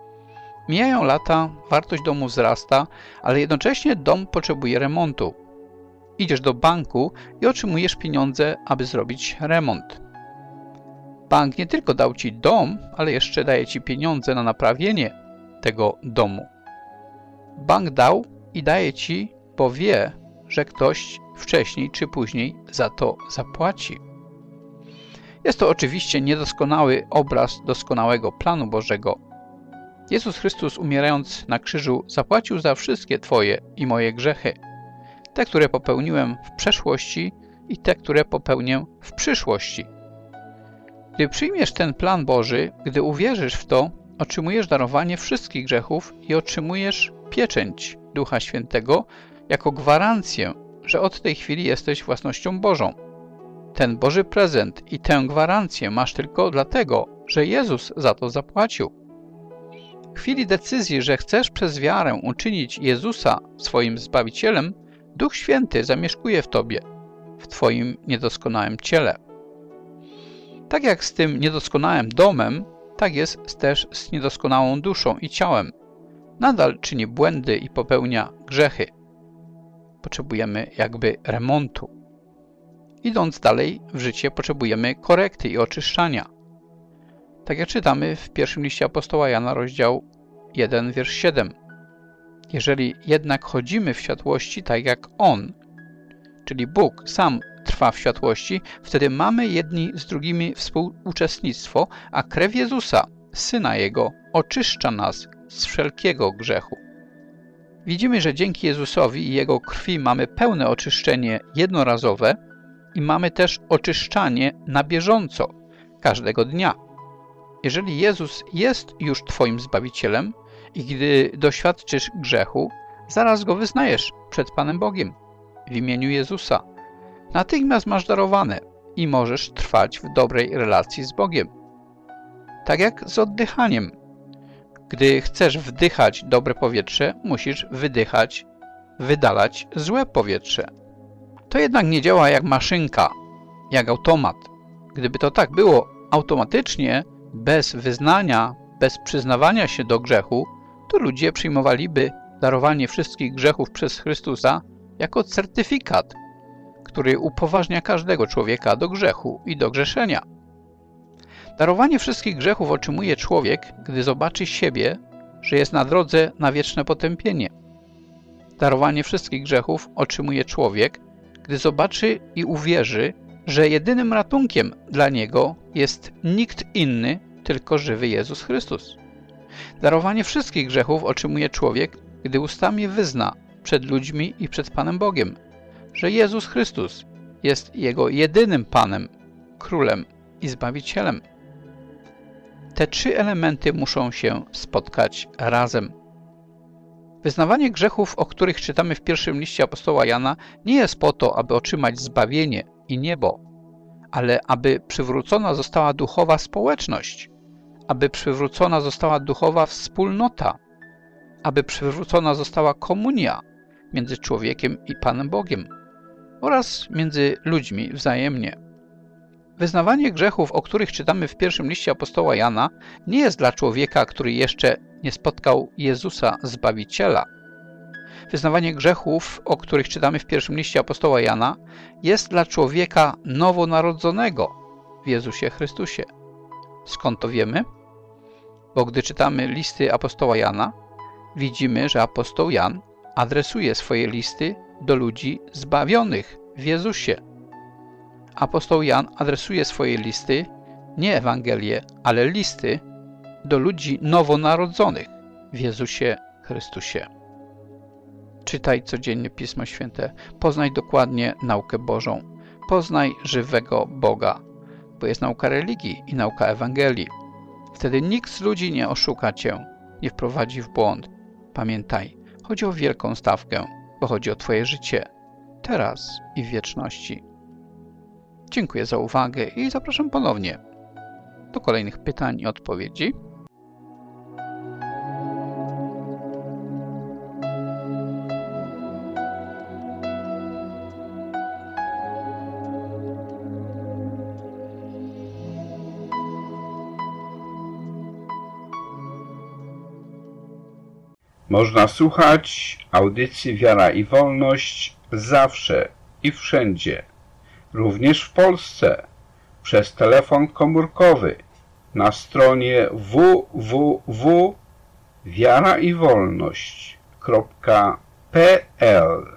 Mijają lata, wartość domu wzrasta, ale jednocześnie dom potrzebuje remontu. Idziesz do banku i otrzymujesz pieniądze, aby zrobić remont. Bank nie tylko dał ci dom, ale jeszcze daje ci pieniądze na naprawienie tego domu. Bank dał i daje ci, bo wie, że ktoś wcześniej czy później za to zapłaci. Jest to oczywiście niedoskonały obraz doskonałego planu Bożego. Jezus Chrystus, umierając na krzyżu, zapłacił za wszystkie twoje i moje grzechy. Te, które popełniłem w przeszłości i te, które popełnię w przyszłości. Gdy przyjmiesz ten plan Boży, gdy uwierzysz w to, otrzymujesz darowanie wszystkich grzechów i otrzymujesz pieczęć Ducha Świętego jako gwarancję, że od tej chwili jesteś własnością Bożą. Ten Boży prezent i tę gwarancję masz tylko dlatego, że Jezus za to zapłacił. W chwili decyzji, że chcesz przez wiarę uczynić Jezusa swoim Zbawicielem, Duch Święty zamieszkuje w tobie, w twoim niedoskonałym ciele. Tak jak z tym niedoskonałym domem, tak jest też z niedoskonałą duszą i ciałem. Nadal czyni błędy i popełnia grzechy. Potrzebujemy jakby remontu. Idąc dalej w życie, potrzebujemy korekty i oczyszczania. Tak jak czytamy w pierwszym liście apostoła Jana, rozdział 1, wiersz 7. Jeżeli jednak chodzimy w światłości tak jak On, czyli Bóg sam trwa w światłości, wtedy mamy jedni z drugimi współuczestnictwo, a krew Jezusa, Syna Jego, oczyszcza nas z wszelkiego grzechu. Widzimy, że dzięki Jezusowi i Jego krwi mamy pełne oczyszczenie jednorazowe i mamy też oczyszczanie na bieżąco, każdego dnia. Jeżeli Jezus jest już twoim Zbawicielem i gdy doświadczysz grzechu, zaraz go wyznajesz przed Panem Bogiem w imieniu Jezusa. Natychmiast masz darowane i możesz trwać w dobrej relacji z Bogiem. Tak jak z oddychaniem. Gdy chcesz wdychać dobre powietrze, musisz wydalać złe powietrze. To jednak nie działa jak maszynka, jak automat. Gdyby to tak było automatycznie, bez wyznania, bez przyznawania się do grzechu, to ludzie przyjmowaliby darowanie wszystkich grzechów przez Chrystusa jako certyfikat, który upoważnia każdego człowieka do grzechu i do grzeszenia. Darowanie wszystkich grzechów otrzymuje człowiek, gdy zobaczy siebie, że jest na drodze na wieczne potępienie. Darowanie wszystkich grzechów otrzymuje człowiek, gdy zobaczy i uwierzy, że jedynym ratunkiem dla niego jest nikt inny, tylko żywy Jezus Chrystus. Darowanie wszystkich grzechów otrzymuje człowiek, gdy ustami wyzna przed ludźmi i przed Panem Bogiem, że Jezus Chrystus jest Jego jedynym Panem, Królem i Zbawicielem. Te trzy elementy muszą się spotkać razem. Wyznawanie grzechów, o których czytamy w pierwszym liście apostoła Jana, nie jest po to, aby otrzymać zbawienie i niebo, ale aby przywrócona została duchowa społeczność, aby przywrócona została duchowa wspólnota, aby przywrócona została komunia między człowiekiem i Panem Bogiem oraz między ludźmi wzajemnie. Wyznawanie grzechów, o których czytamy w pierwszym liście apostoła Jana, nie jest dla człowieka, który jeszcze nie spotkał Jezusa Zbawiciela. Wyznawanie grzechów, o których czytamy w pierwszym liście apostoła Jana, jest dla człowieka nowonarodzonego w Jezusie Chrystusie. Skąd to wiemy? Bo gdy czytamy listy apostoła Jana, widzimy, że apostoł Jan adresuje swoje listy do ludzi zbawionych w Jezusie. Apostoł Jan adresuje swoje listy, nie Ewangelie, ale listy do ludzi nowonarodzonych w Jezusie Chrystusie. Czytaj codziennie Pismo Święte, poznaj dokładnie naukę Bożą, poznaj żywego Boga, bo jest nauka religii i nauka Ewangelii. Wtedy nikt z ludzi nie oszuka cię, nie wprowadzi w błąd. Pamiętaj, chodzi o wielką stawkę, bo chodzi o twoje życie, teraz i w wieczności. Dziękuję za uwagę i zapraszam ponownie do kolejnych pytań i odpowiedzi. Można słuchać audycji Wiara i Wolność zawsze i wszędzie, również w Polsce, przez telefon komórkowy na stronie www.wiaraiwolność.pl.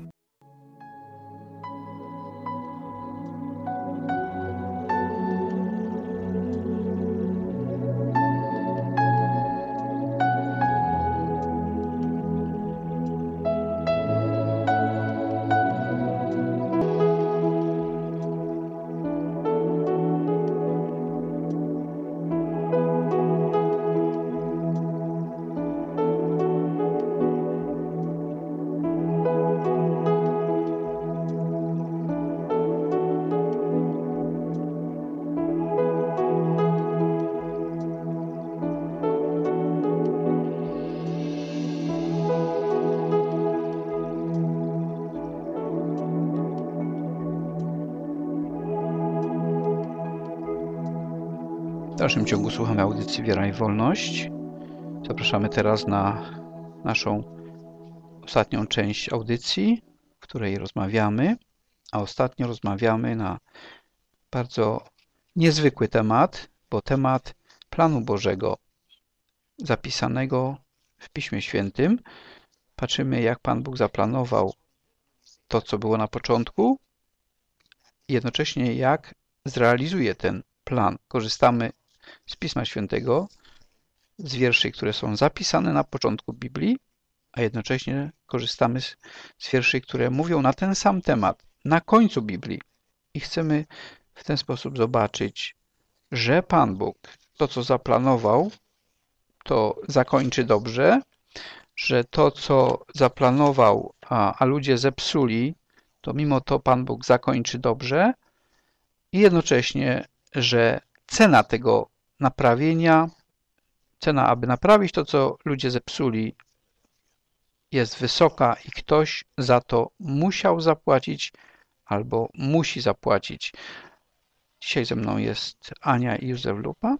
W dalszym ciągu słuchamy audycji Wiara i Wolność. Zapraszamy teraz na naszą ostatnią część audycji, w której rozmawiamy, a ostatnio rozmawiamy na bardzo niezwykły temat, bo temat planu Bożego zapisanego w Piśmie Świętym. Patrzymy, jak Pan Bóg zaplanował to, co było na początku, i jednocześnie jak zrealizuje ten plan. Korzystamy z Pisma Świętego, z wierszy, które są zapisane na początku Biblii, a jednocześnie korzystamy z wierszy, które mówią na ten sam temat, na końcu Biblii. I chcemy w ten sposób zobaczyć, że Pan Bóg to, co zaplanował, to zakończy dobrze, że to, co zaplanował, a ludzie zepsuli, to mimo to Pan Bóg zakończy dobrze i jednocześnie, że cena tego naprawienia, cena, aby naprawić to, co ludzie zepsuli, jest wysoka i ktoś za to musiał zapłacić albo musi zapłacić. Dzisiaj ze mną jest Ania i Józef Lupa.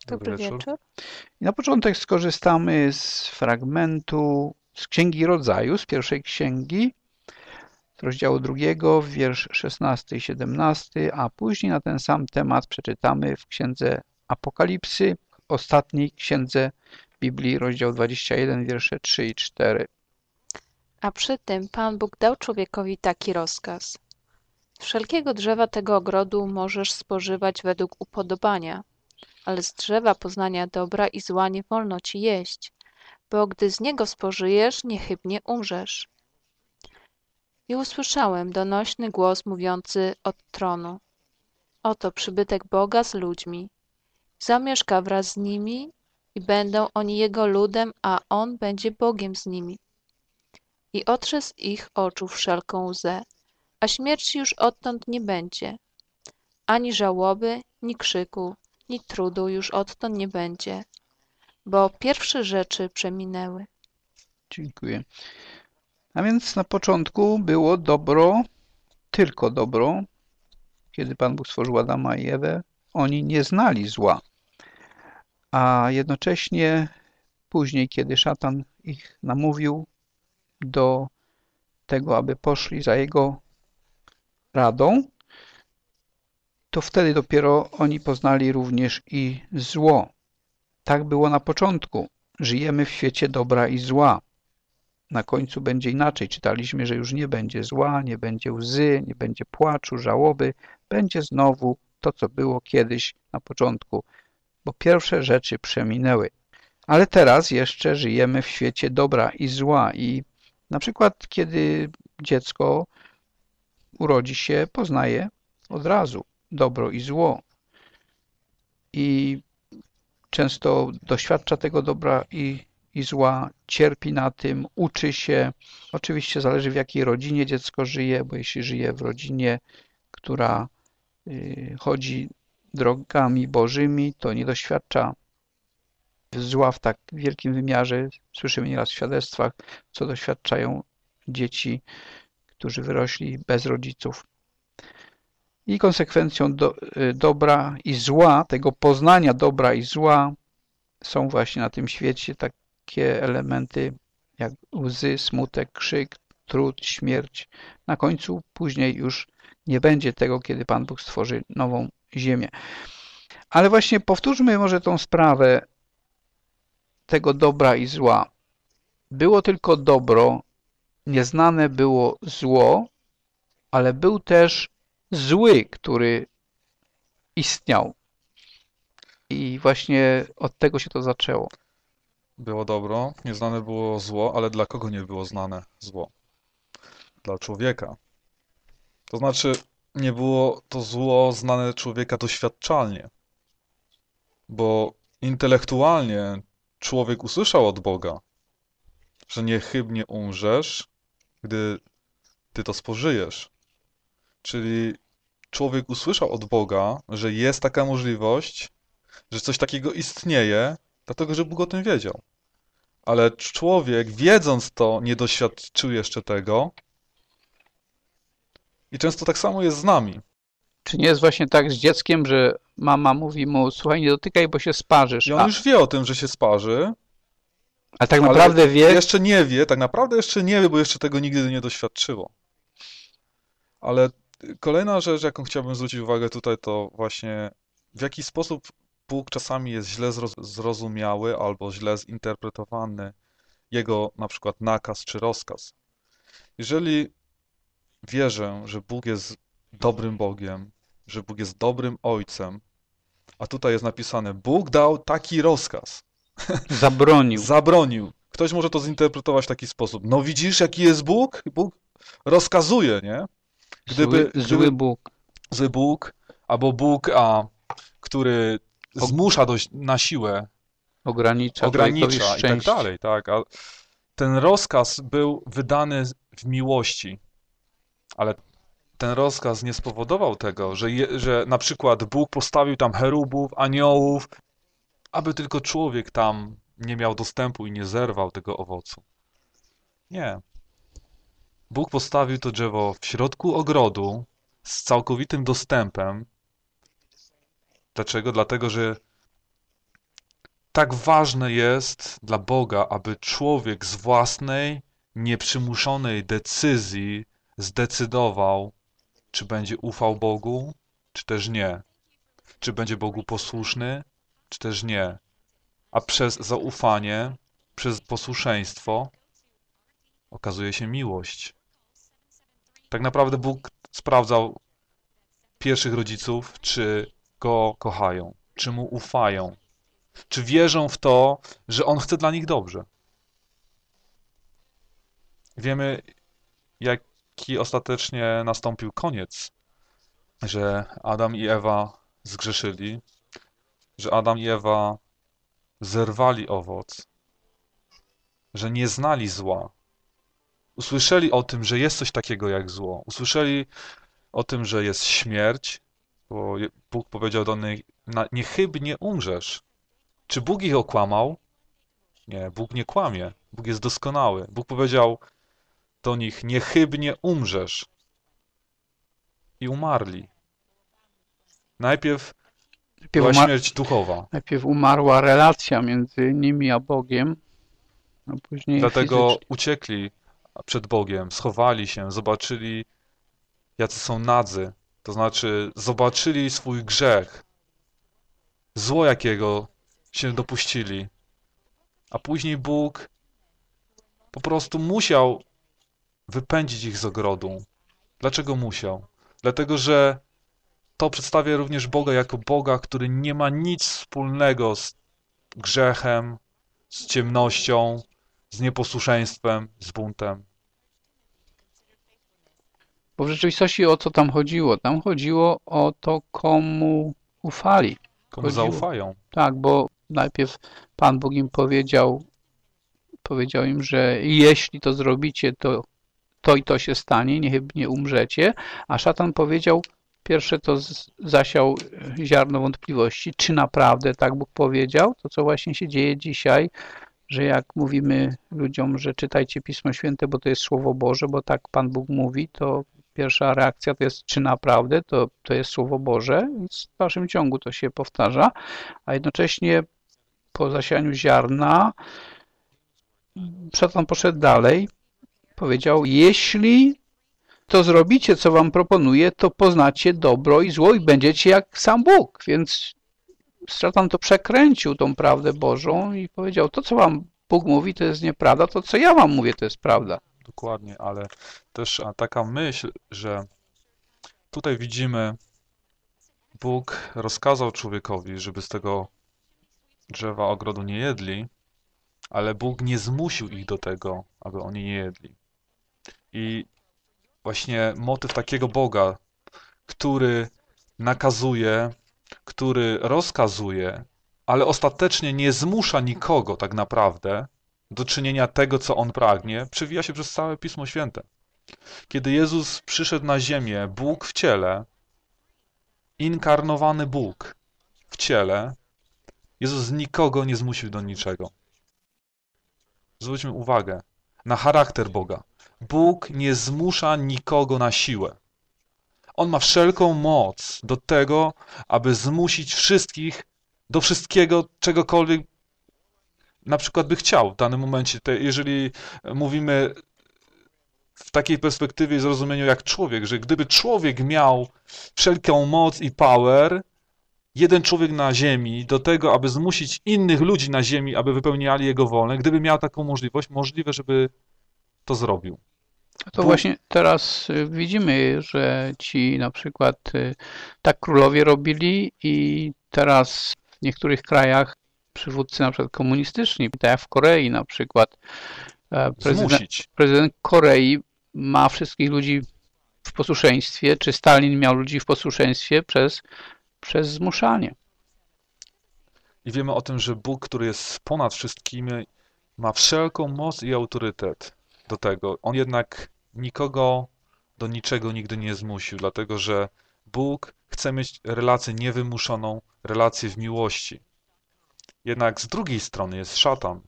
Dobry wieczór. I na początek skorzystamy z fragmentu z Księgi Rodzaju, z pierwszej księgi, z rozdziału 2, wiersz 16 i 17, a później na ten sam temat przeczytamy w Księdze Apokalipsy, ostatniej księdze Biblii, rozdział 21, wiersze 3 i 4. A przy tym Pan Bóg dał człowiekowi taki rozkaz. Wszelkiego drzewa tego ogrodu możesz spożywać według upodobania, ale z drzewa poznania dobra i zła nie wolno ci jeść, bo gdy z niego spożyjesz, niechybnie umrzesz. I usłyszałem donośny głos mówiący od tronu. Oto przybytek Boga z ludźmi. Zamieszka wraz z nimi i będą oni Jego ludem, a On będzie Bogiem z nimi. I otrze z ich oczu wszelką łzę, a śmierci już odtąd nie będzie. Ani żałoby, ni krzyku, ni trudu już odtąd nie będzie, bo pierwsze rzeczy przeminęły. Dziękuję. A więc na początku było dobro, tylko dobro. Kiedy Pan Bóg stworzył Adama i Ewę, oni nie znali zła. A jednocześnie później, kiedy szatan ich namówił do tego, aby poszli za jego radą, to wtedy dopiero oni poznali również i zło. Tak było na początku. Żyjemy w świecie dobra i zła. Na końcu będzie inaczej. Czytaliśmy, że już nie będzie zła, nie będzie łzy, nie będzie płaczu, żałoby. Będzie znowu to, co było kiedyś na początku, bo pierwsze rzeczy przeminęły. Ale teraz jeszcze żyjemy w świecie dobra i zła i na przykład, kiedy dziecko urodzi się, poznaje od razu dobro i zło. I często doświadcza tego dobra i zła, cierpi na tym, uczy się. Oczywiście zależy, w jakiej rodzinie dziecko żyje, bo jeśli żyje w rodzinie, która chodzi drogami bożymi, to nie doświadcza zła w tak wielkim wymiarze. Słyszymy nieraz w świadectwach, co doświadczają dzieci, którzy wyrośli bez rodziców. I konsekwencją dobra i zła, tego poznania dobra i zła są właśnie na tym świecie takie elementy jak łzy, smutek, krzyk, trud, śmierć. Na końcu później już nie będzie tego, kiedy Pan Bóg stworzy nową ziemię. Ale właśnie powtórzmy może tą sprawę tego dobra i zła. Było tylko dobro, nieznane było zło, ale był też zły, który istniał. I właśnie od tego się to zaczęło. Było dobro, nieznane było zło, ale dla kogo nie było znane zło? Dla człowieka. To znaczy, nie było to zło znane człowieka doświadczalnie, bo intelektualnie człowiek usłyszał od Boga, że niechybnie umrzesz, gdy ty to spożyjesz. Czyli człowiek usłyszał od Boga, że jest taka możliwość, że coś takiego istnieje, dlatego że Bóg o tym wiedział. Ale człowiek, wiedząc to, nie doświadczył jeszcze tego. I często tak samo jest z nami. Czy nie jest właśnie tak z dzieckiem, że mama mówi mu, słuchaj, nie dotykaj, bo się sparzysz. I on już wie o tym, że się sparzy. A tak naprawdę wie? Jeszcze nie wie, tak naprawdę jeszcze nie wie, bo jeszcze tego nigdy nie doświadczyło. Ale kolejna rzecz, jaką chciałbym zwrócić uwagę tutaj, to właśnie w jaki sposób Bóg czasami jest źle zrozumiały albo źle zinterpretowany, jego na przykład nakaz czy rozkaz. Jeżeli wierzę, że Bóg jest dobrym Bogiem, że Bóg jest dobrym Ojcem, a tutaj jest napisane, Bóg dał taki rozkaz. Zabronił. Zabronił. Ktoś może to zinterpretować w taki sposób. No widzisz, jaki jest Bóg? Bóg rozkazuje, nie? Zły Bóg. Zły Bóg, albo Bóg, który zmusza na siłę, ogranicza i tak dalej. Tak. A ten rozkaz był wydany w miłości, ale ten rozkaz nie spowodował tego, że na przykład Bóg postawił tam cherubów, aniołów, aby tylko człowiek tam nie miał dostępu i nie zerwał tego owocu. Nie. Bóg postawił to drzewo w środku ogrodu z całkowitym dostępem. Dlaczego? Dlatego, że tak ważne jest dla Boga, aby człowiek z własnej, nieprzymuszonej decyzji zdecydował, czy będzie ufał Bogu, czy też nie. Czy będzie Bogu posłuszny, czy też nie. A przez zaufanie, przez posłuszeństwo okazuje się miłość. Tak naprawdę Bóg sprawdzał pierwszych rodziców, czy Go kochają, czy Mu ufają, czy wierzą w to, że On chce dla nich dobrze. Wiemy, jaki ostatecznie nastąpił koniec, że Adam i Ewa zgrzeszyli, że Adam i Ewa zerwali owoc, że nie znali zła. Usłyszeli o tym, że jest coś takiego jak zło. Usłyszeli o tym, że jest śmierć, bo Bóg powiedział do nich, niechybnie umrzesz. Czy Bóg ich okłamał? Nie, Bóg nie kłamie. Bóg jest doskonały. Bóg powiedział do nich, niechybnie umrzesz. I umarli. Najpierw była śmierć duchowa. Najpierw umarła relacja między nimi a Bogiem, a później Dlatego fizycznie. uciekli przed Bogiem, schowali się, zobaczyli, jacy są nadzy. To znaczy, zobaczyli swój grzech, zło jakiego się dopuścili. A później Bóg po prostu musiał wypędzić ich z ogrodu. Dlaczego musiał? Dlatego, że to przedstawia również Boga jako Boga, który nie ma nic wspólnego z grzechem, z ciemnością, z nieposłuszeństwem, z buntem. Bo w rzeczywistości o co tam chodziło? Tam chodziło o to, komu ufali. Komu zaufają. Tak, bo najpierw Pan Bóg im powiedział im, że jeśli to zrobicie, to i to się stanie, niechybnie umrzecie, a szatan powiedział, pierwsze to zasiał ziarno wątpliwości, czy naprawdę tak Bóg powiedział, to co właśnie się dzieje dzisiaj, że jak mówimy ludziom, że czytajcie Pismo Święte, bo to jest Słowo Boże, bo tak Pan Bóg mówi, to pierwsza reakcja to jest, czy naprawdę to jest Słowo Boże, więc w dalszym ciągu to się powtarza, a jednocześnie po zasianiu ziarna szatan poszedł dalej, powiedział, jeśli to zrobicie, co wam proponuję, to poznacie dobro i zło i będziecie jak sam Bóg, więc szatan to przekręcił, tą prawdę Bożą i powiedział, to co wam Bóg mówi, to jest nieprawda, to co ja wam mówię, to jest prawda. Dokładnie, ale też taka myśl, że tutaj widzimy, Bóg rozkazał człowiekowi, żeby z tego drzewa ogrodu nie jedli, ale Bóg nie zmusił ich do tego, aby oni nie jedli. I właśnie motyw takiego Boga, który nakazuje, który rozkazuje, ale ostatecznie nie zmusza nikogo tak naprawdę do czynienia tego, co On pragnie, przewija się przez całe Pismo Święte. Kiedy Jezus przyszedł na ziemię, Bóg w ciele, inkarnowany Bóg w ciele, Jezus nikogo nie zmusił do niczego. Zwróćmy uwagę na charakter Boga. Bóg nie zmusza nikogo na siłę. On ma wszelką moc do tego, aby zmusić wszystkich do wszystkiego, czegokolwiek na przykład by chciał w danym momencie. Jeżeli mówimy w takiej perspektywie i zrozumieniu jak człowiek, że gdyby człowiek miał wszelką moc i power, jeden człowiek na ziemi, do tego, aby zmusić innych ludzi na ziemi, aby wypełniali jego wolę, gdyby miał taką możliwość, możliwe, żeby to zrobił. To właśnie teraz widzimy, że ci na przykład tak królowie robili i teraz w niektórych krajach przywódcy na przykład komunistyczni, tak jak w Korei na przykład, prezydent Korei ma wszystkich ludzi w posłuszeństwie, czy Stalin miał ludzi w posłuszeństwie przez zmuszanie. I wiemy o tym, że Bóg, który jest ponad wszystkimi, ma wszelką moc i autorytet do tego. On jednak nikogo do niczego nigdy nie zmusił, dlatego że Bóg chce mieć relację niewymuszoną, relację w miłości. Jednak z drugiej strony jest szatan.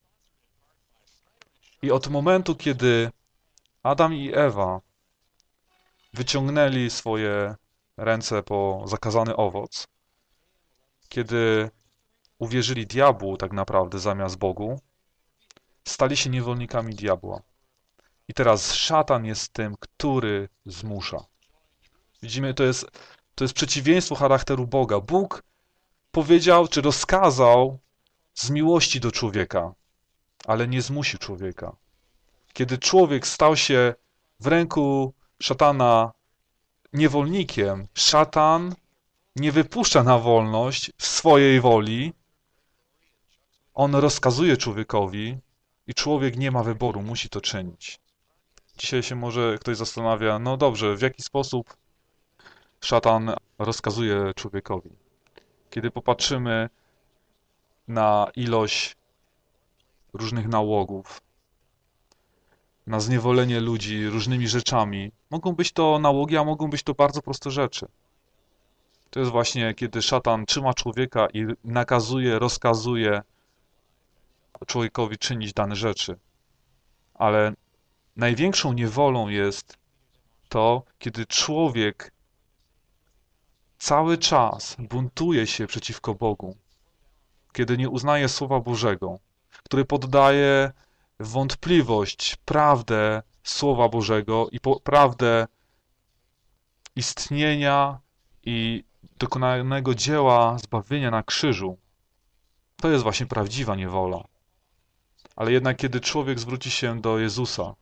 I od momentu, kiedy Adam i Ewa wyciągnęli swoje ręce po zakazany owoc, kiedy uwierzyli diabłu tak naprawdę zamiast Bogu, stali się niewolnikami diabła. I teraz szatan jest tym, który zmusza. Widzimy, to jest przeciwieństwo charakteru Boga. Bóg powiedział, czy rozkazał z miłości do człowieka, ale nie zmusił człowieka. Kiedy człowiek stał się w ręku szatana niewolnikiem, szatan nie wypuszcza na wolność w swojej woli. On rozkazuje człowiekowi i człowiek nie ma wyboru, musi to czynić. Dzisiaj się może ktoś zastanawia, no dobrze, w jaki sposób szatan rozkazuje człowiekowi? Kiedy popatrzymy na ilość różnych nałogów, na zniewolenie ludzi różnymi rzeczami, mogą być to nałogi, a mogą być to bardzo proste rzeczy. To jest właśnie, kiedy szatan trzyma człowieka i nakazuje, rozkazuje człowiekowi czynić dane rzeczy. Ale największą niewolą jest to, kiedy człowiek cały czas buntuje się przeciwko Bogu, kiedy nie uznaje Słowa Bożego, który poddaje w wątpliwość prawdę Słowa Bożego i prawdę istnienia i dokonanego dzieła zbawienia na krzyżu. To jest właśnie prawdziwa niewola. Ale jednak kiedy człowiek zwróci się do Jezusa,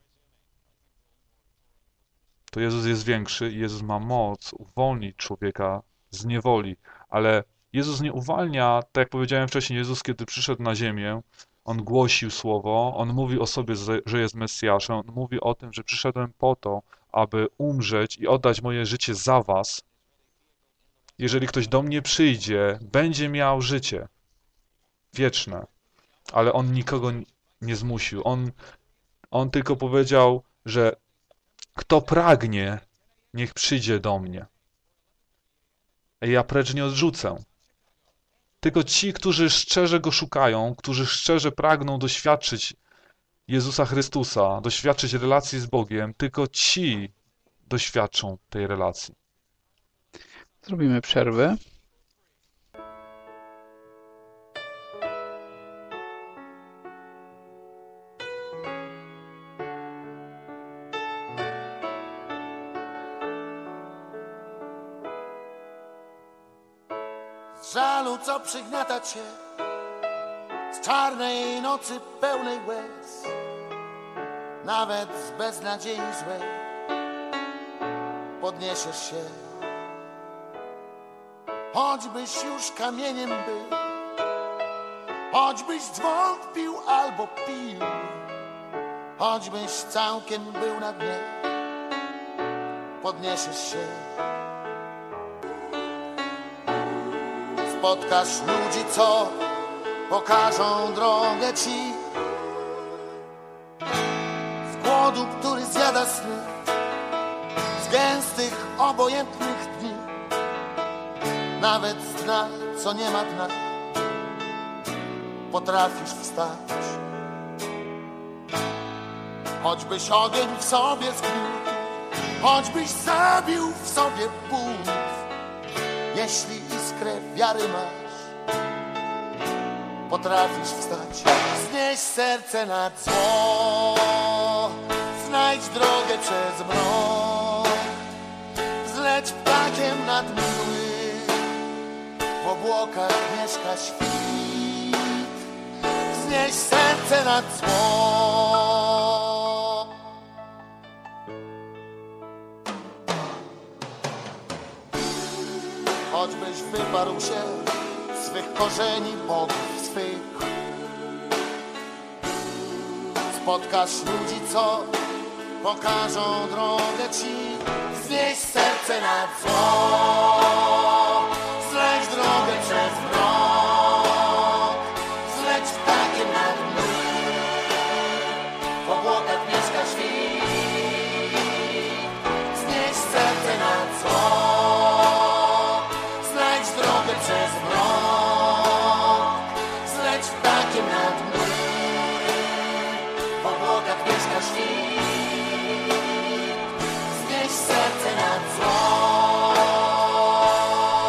to Jezus jest większy i Jezus ma moc uwolnić człowieka z niewoli. Ale Jezus nie uwalnia, tak jak powiedziałem wcześniej, Jezus kiedy przyszedł na ziemię, On głosił Słowo, On mówi o sobie, że jest Mesjaszem, On mówi o tym, że przyszedłem po to, aby umrzeć i oddać moje życie za was. Jeżeli ktoś do mnie przyjdzie, będzie miał życie wieczne. Ale On nikogo nie zmusił. On tylko powiedział, że kto pragnie, niech przyjdzie do mnie. Ja precz nie odrzucę. Tylko ci, którzy szczerze Go szukają, którzy szczerze pragną doświadczyć Jezusa Chrystusa, doświadczyć relacji z Bogiem, tylko ci doświadczą tej relacji. Zrobimy przerwę. Z żalu, co przygniata cię, z czarnej nocy pełnej łez, nawet z beznadziei złej, podniesiesz się. Choćbyś już kamieniem był, choćbyś zwątpił albo pił, choćbyś całkiem był na dnie, podniesiesz się. Spotkasz ludzi, co pokażą drogę ci, z głodu, który zjada sny, z gęstych, obojętnych dni, nawet z dna, co nie ma dna, potrafisz wstać. Choćbyś ogień w sobie zgniótł, choćbyś zabił w sobie bunt, jeśli iskrę wiary masz, potrafisz wstać. Znieś serce nad zło, znajdź drogę przez mrok, wzleć ptakiem nad mgły, w obłokach mieszka świt. Znieś serce nad zło. Choćbyś wyparł się swych korzeni, bogów swych, spotkasz ludzi, co pokażą drogę ci. Znieś serce nad zło, zleć drogę przez mrok, zleć ptakiem nad mgły, w obłokach mieszka świt. Znieś serce nad zło, drogę przez mrok, zleć ptakiem nad mgły, w obłokach mieszka świt. Znieś serce nad zło.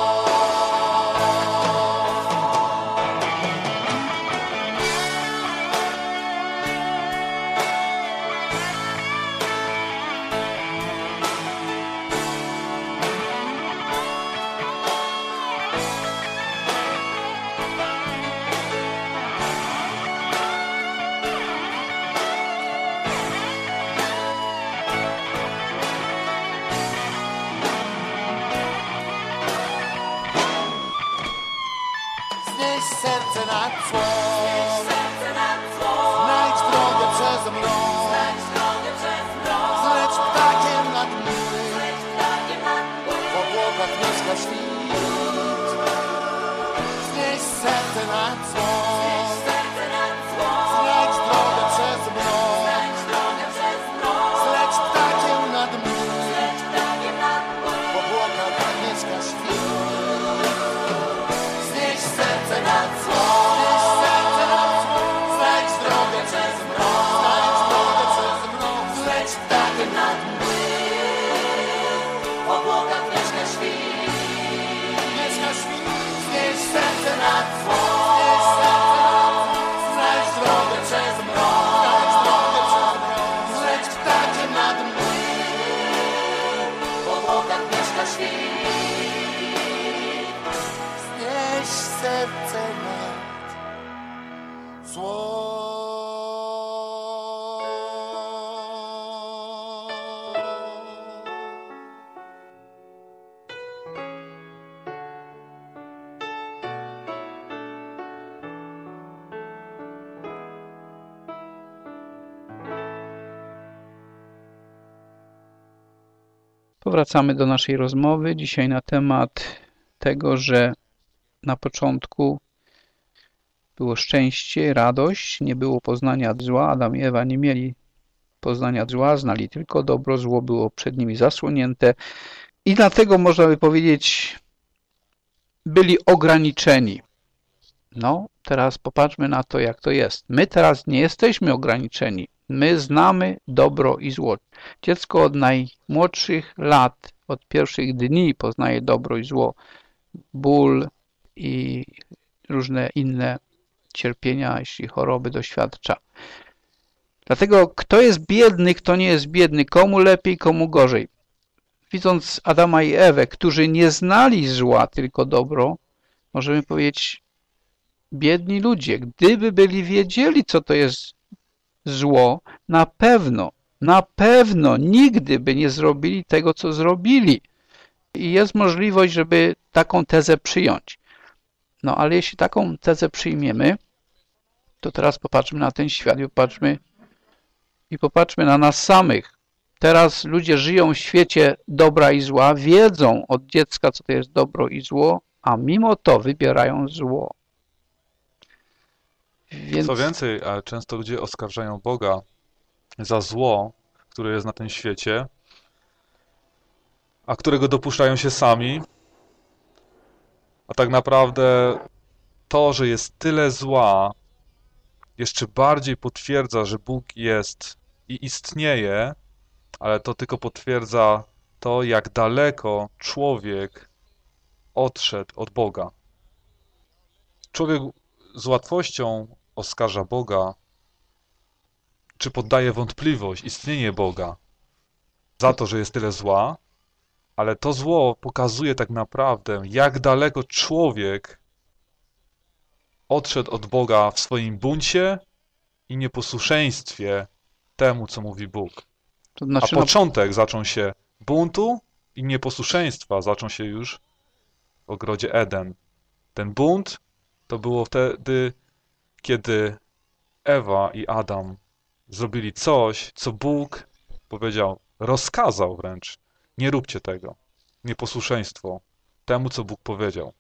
zło. Znajdź drogę przez mrok. Zleć ptakiem nad mgły. W obłokach mieszka świt. Znieś serce nad zło. Znajdź drogę przez mrok. Zleć ptakiem nad mgły. W obłokach mieszka świt. Znieś serce nad zło. Znajdź drogę przez mrok. Zleć ptakiem nad mgły. W obłokach mieszka świt. Znieś serce nad zło. Znajdź drogę przez mrok. Zleć ptakiem nad mgły. W obłokach mieszka świt. Znieś serce nad zło. Powracamy do naszej rozmowy dzisiaj na temat tego, że na początku było szczęście, radość, nie było poznania zła. Adam i Ewa nie mieli poznania zła, znali tylko dobro, zło było przed nimi zasłonięte i dlatego można by powiedzieć, byli ograniczeni. No, teraz popatrzmy na to, jak to jest. My teraz nie jesteśmy ograniczeni. My znamy dobro i zło. Dziecko od najmłodszych lat, od pierwszych dni poznaje dobro i zło, ból i różne inne cierpienia, jeśli choroby doświadcza. Dlatego kto jest biedny, kto nie jest biedny, komu lepiej, komu gorzej. Widząc Adama i Ewę, którzy nie znali zła, tylko dobro, możemy powiedzieć, biedni ludzie, gdyby byli wiedzieli, co to jest zło, na pewno nigdy by nie zrobili tego, co zrobili. I jest możliwość, żeby taką tezę przyjąć. No ale jeśli taką tezę przyjmiemy, to teraz popatrzmy na ten świat i popatrzmy na nas samych. Teraz ludzie żyją w świecie dobra i zła, wiedzą od dziecka, co to jest dobro i zło, a mimo to wybierają zło. Więc... Co więcej, często ludzie oskarżają Boga za zło, które jest na tym świecie, a którego dopuszczają się sami. A tak naprawdę to, że jest tyle zła, jeszcze bardziej potwierdza, że Bóg jest i istnieje, ale to tylko potwierdza to, jak daleko człowiek odszedł od Boga. Człowiek z łatwością oskarża Boga, czy poddaje wątpliwość istnienie Boga za to, że jest tyle zła, ale to zło pokazuje tak naprawdę, jak daleko człowiek odszedł od Boga w swoim buncie i nieposłuszeństwie temu, co mówi Bóg. To znaczy, a początek zaczął się buntu i nieposłuszeństwa zaczął się już w ogrodzie Eden. Ten bunt to było wtedy, kiedy Ewa i Adam zrobili coś, co Bóg powiedział, rozkazał wręcz. Nie róbcie tego. Nieposłuszeństwo temu, co Bóg powiedział.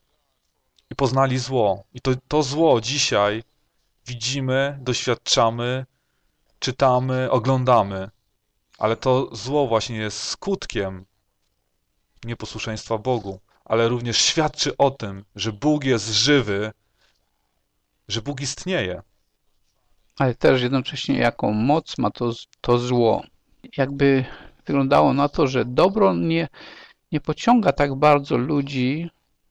I poznali zło. I to zło dzisiaj widzimy, doświadczamy, czytamy, oglądamy. Ale to zło właśnie jest skutkiem nieposłuszeństwa Bogu. Ale również świadczy o tym, że Bóg jest żywy, że Bóg istnieje. Ale też jednocześnie jaką moc ma to zło. Jakby wyglądało na to, że dobro nie pociąga tak bardzo ludzi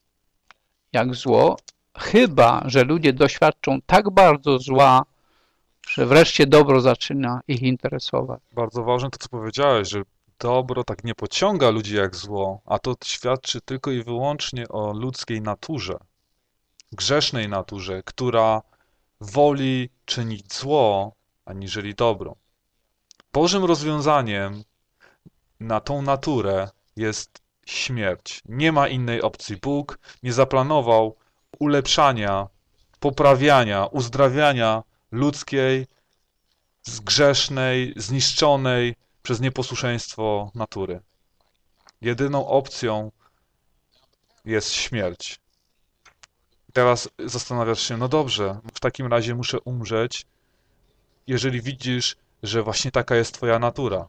jak zło, chyba że ludzie doświadczą tak bardzo zła, że wreszcie dobro zaczyna ich interesować. Bardzo ważne to, co powiedziałeś, że dobro tak nie pociąga ludzi jak zło, a to świadczy tylko i wyłącznie o ludzkiej naturze, grzesznej naturze, która woli czynić zło, aniżeli dobro. Bożym rozwiązaniem na tą naturę jest śmierć. Nie ma innej opcji. Bóg nie zaplanował ulepszania poprawiania, uzdrawiania ludzkiej, zgrzesznej, zniszczonej przez nieposłuszeństwo natury. Jedyną opcją jest śmierć. Teraz zastanawiasz się, no dobrze, w takim razie muszę umrzeć, jeżeli widzisz, że właśnie taka jest twoja natura.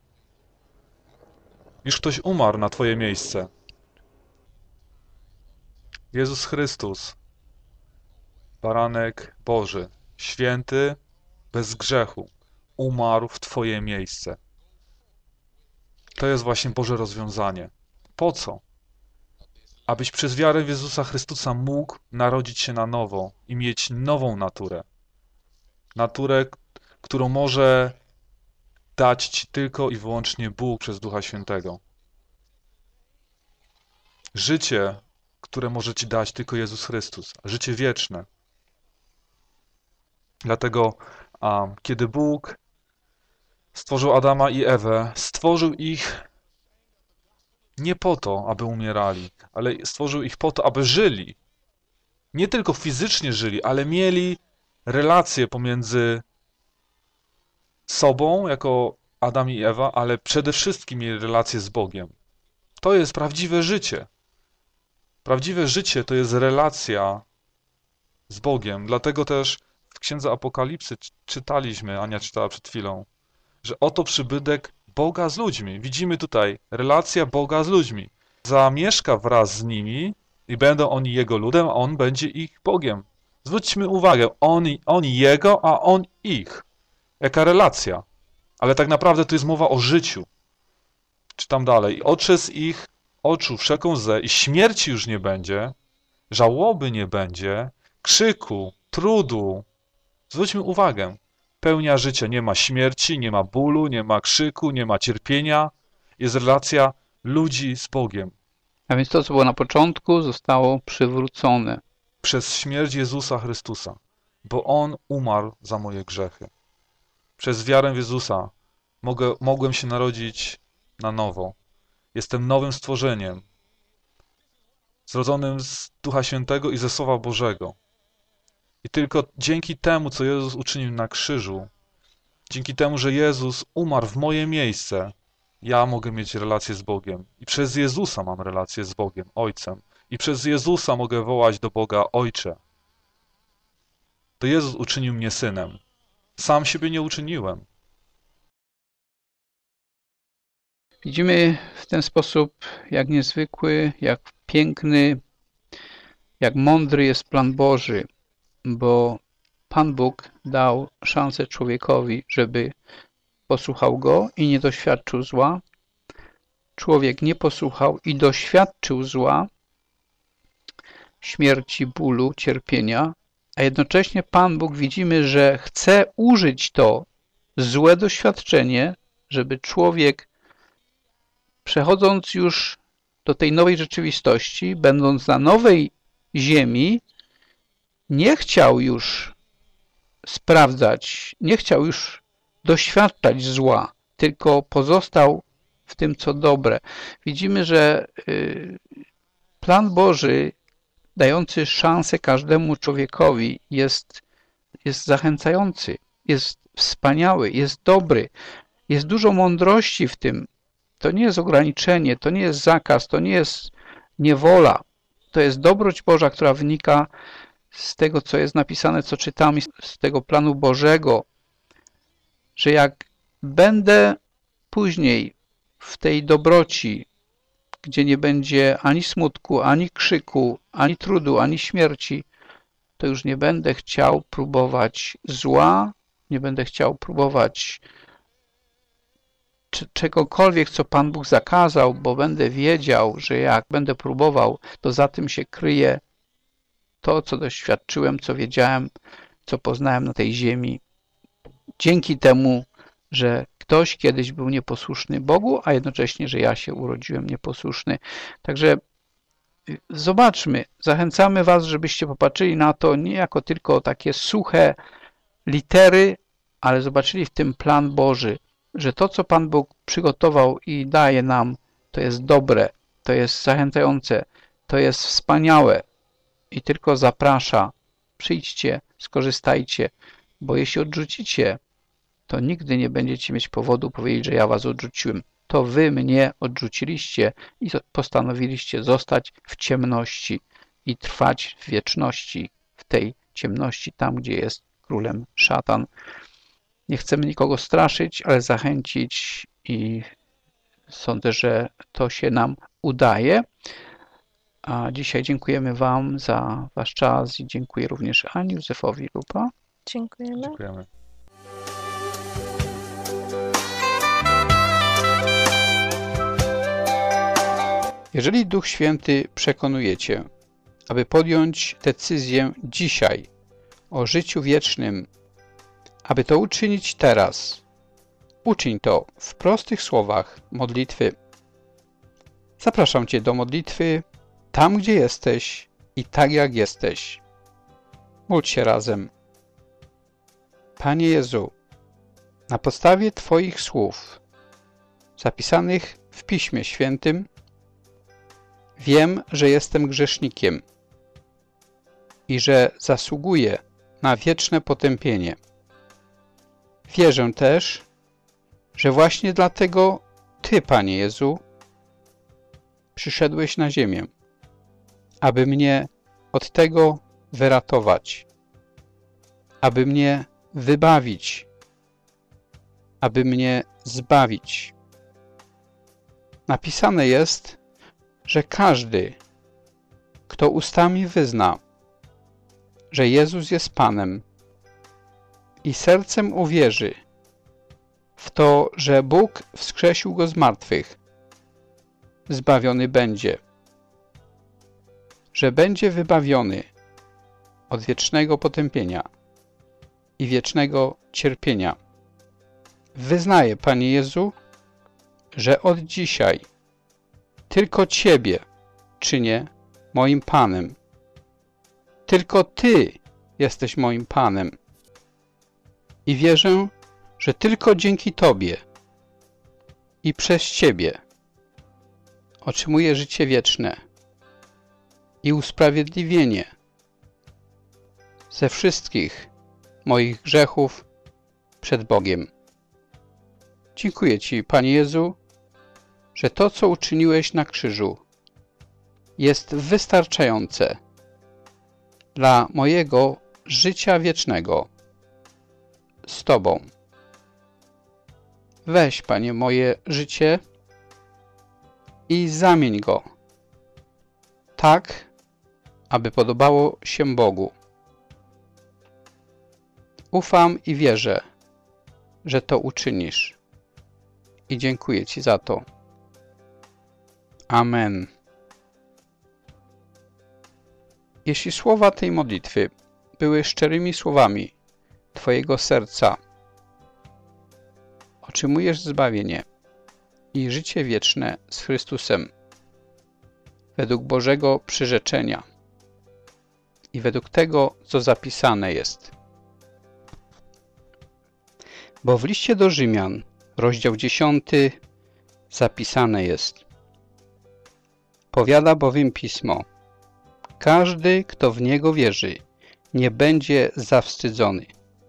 Już ktoś umarł na twoje miejsce. Jezus Chrystus, Baranek Boży, święty, bez grzechu, umarł w twoje miejsce. To jest właśnie Boże rozwiązanie. Po co? Abyś przez wiarę w Jezusa Chrystusa mógł narodzić się na nowo i mieć nową naturę. Naturę, którą może dać ci tylko i wyłącznie Bóg przez Ducha Świętego. Życie, które może ci dać tylko Jezus Chrystus. Życie wieczne. Dlatego, kiedy Bóg stworzył Adama i Ewę, stworzył ich nie po to, aby umierali, ale stworzył ich po to, aby żyli. Nie tylko fizycznie żyli, ale mieli relacje pomiędzy sobą, jako Adam i Ewa, ale przede wszystkim mieli relacje z Bogiem. To jest prawdziwe życie. Prawdziwe życie to jest relacja z Bogiem. Dlatego też w Księdze Apokalipsy czytaliśmy, Ania czytała przed chwilą, że oto przybytek Boga z ludźmi. Widzimy tutaj relacja Boga z ludźmi. Zamieszka wraz z nimi i będą oni Jego ludem, a On będzie ich Bogiem. Zwróćmy uwagę, oni Jego, a On ich. Jaka relacja. Ale tak naprawdę to jest mowa o życiu. Czytam dalej. I otrze z ich oczu wszelką łzę i śmierci już nie będzie, żałoby nie będzie, krzyku, trudu. Zwróćmy uwagę. Pełnia życia. Nie ma śmierci, nie ma bólu, nie ma krzyku, nie ma cierpienia. Jest relacja ludzi z Bogiem. A więc to, co było na początku, zostało przywrócone. Przez śmierć Jezusa Chrystusa, bo On umarł za moje grzechy. Przez wiarę w Jezusa mogłem się narodzić na nowo. Jestem nowym stworzeniem, zrodzonym z Ducha Świętego i ze Słowa Bożego. I tylko dzięki temu, co Jezus uczynił na krzyżu, dzięki temu, że Jezus umarł w moje miejsce, ja mogę mieć relację z Bogiem. I przez Jezusa mam relację z Bogiem, Ojcem. I przez Jezusa mogę wołać do Boga Ojcze. To Jezus uczynił mnie synem. Sam siebie nie uczyniłem. Widzimy w ten sposób, jak niezwykły, jak piękny, jak mądry jest plan Boży, bo Pan Bóg dał szansę człowiekowi, żeby posłuchał Go i nie doświadczył zła. Człowiek nie posłuchał i doświadczył zła, śmierci, bólu, cierpienia, a jednocześnie Pan Bóg widzimy, że chce użyć to złe doświadczenie, żeby człowiek, przechodząc już do tej nowej rzeczywistości, będąc na nowej ziemi, nie chciał już sprawdzać, nie chciał już doświadczać zła, tylko pozostał w tym, co dobre. Widzimy, że plan Boży dający szansę każdemu człowiekowi jest zachęcający, jest wspaniały, jest dobry, jest dużo mądrości w tym. To nie jest ograniczenie, to nie jest zakaz, to nie jest niewola. To jest dobroć Boża, która wynika z tego, co jest napisane, co czytamy, z tego planu Bożego, że jak będę później w tej dobroci, gdzie nie będzie ani smutku, ani krzyku, ani trudu, ani śmierci, to już nie będę chciał próbować zła, nie będę chciał próbować czegokolwiek, co Pan Bóg zakazał, bo będę wiedział, że jak będę próbował, to za tym się kryje to, co doświadczyłem, co wiedziałem, co poznałem na tej ziemi. Dzięki temu, że ktoś kiedyś był nieposłuszny Bogu, a jednocześnie, że ja się urodziłem nieposłuszny. Także zobaczmy, zachęcamy Was, żebyście popatrzyli na to nie jako tylko takie suche litery, ale zobaczyli w tym plan Boży, że to, co Pan Bóg przygotował i daje nam, to jest dobre, to jest zachęcające, to jest wspaniałe i tylko zaprasza Przyjdźcie, skorzystajcie, bo jeśli odrzucicie, to nigdy nie będziecie mieć powodu powiedzieć, że ja was odrzuciłem. To wy mnie odrzuciliście i postanowiliście zostać w ciemności i trwać w wieczności, w tej ciemności, tam gdzie jest królem szatan. Nie chcemy nikogo straszyć, ale zachęcić i sądzę, że to się nam udaje. A dzisiaj dziękujemy wam za wasz czas i dziękuję również Ani, Józefowi Lupa. Dziękujemy. Dziękujemy. Jeżeli Duch Święty przekonujecie, aby podjąć decyzję dzisiaj o życiu wiecznym, aby to uczynić teraz, uczyń to w prostych słowach modlitwy. Zapraszam Cię do modlitwy tam, gdzie jesteś i tak, jak jesteś. Módl się razem. Panie Jezu, na podstawie Twoich słów zapisanych w Piśmie Świętym wiem, że jestem grzesznikiem i że zasługuję na wieczne potępienie. Wierzę też, że właśnie dlatego Ty, Panie Jezu, przyszedłeś na ziemię, aby mnie od tego wyratować, aby mnie wybawić, aby mnie zbawić. Napisane jest, że każdy, kto ustami wyzna, że Jezus jest Panem i sercem uwierzy w to, że Bóg wskrzesił Go z martwych, zbawiony będzie, że będzie wybawiony od wiecznego potępienia i wiecznego cierpienia. Wyznaję, Panie Jezu, że od dzisiaj tylko Ciebie czynię moim Panem. Tylko Ty jesteś moim Panem. I wierzę, że tylko dzięki Tobie i przez Ciebie otrzymuję życie wieczne i usprawiedliwienie ze wszystkich moich grzechów przed Bogiem. Dziękuję Ci, Panie Jezu, że to, co uczyniłeś na krzyżu, jest wystarczające dla mojego życia wiecznego z Tobą. Weź, Panie, moje życie i zamień go tak, aby podobało się Bogu. Ufam i wierzę, że to uczynisz i dziękuję Ci za to. Amen. Jeśli słowa tej modlitwy były szczerymi słowami Twojego serca, otrzymujesz zbawienie i życie wieczne z Chrystusem według Bożego przyrzeczenia i według tego, co zapisane jest. Bo w liście do Rzymian, rozdział 10, zapisane jest: powiada bowiem Pismo, każdy, kto w Niego wierzy, nie będzie zawstydzony.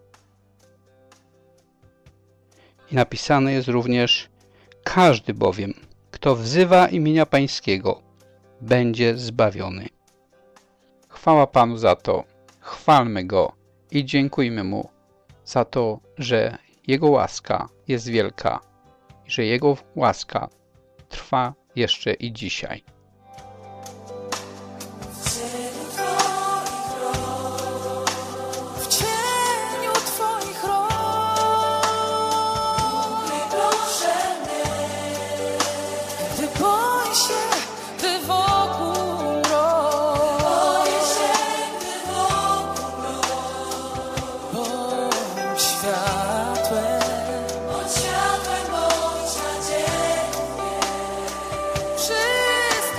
I napisane jest również: każdy bowiem, kto wzywa imienia Pańskiego, będzie zbawiony. Chwała Panu za to, chwalmy Go i dziękujmy Mu za to, że Jego łaska jest wielka i że Jego łaska trwa jeszcze i dzisiaj. Wszyscy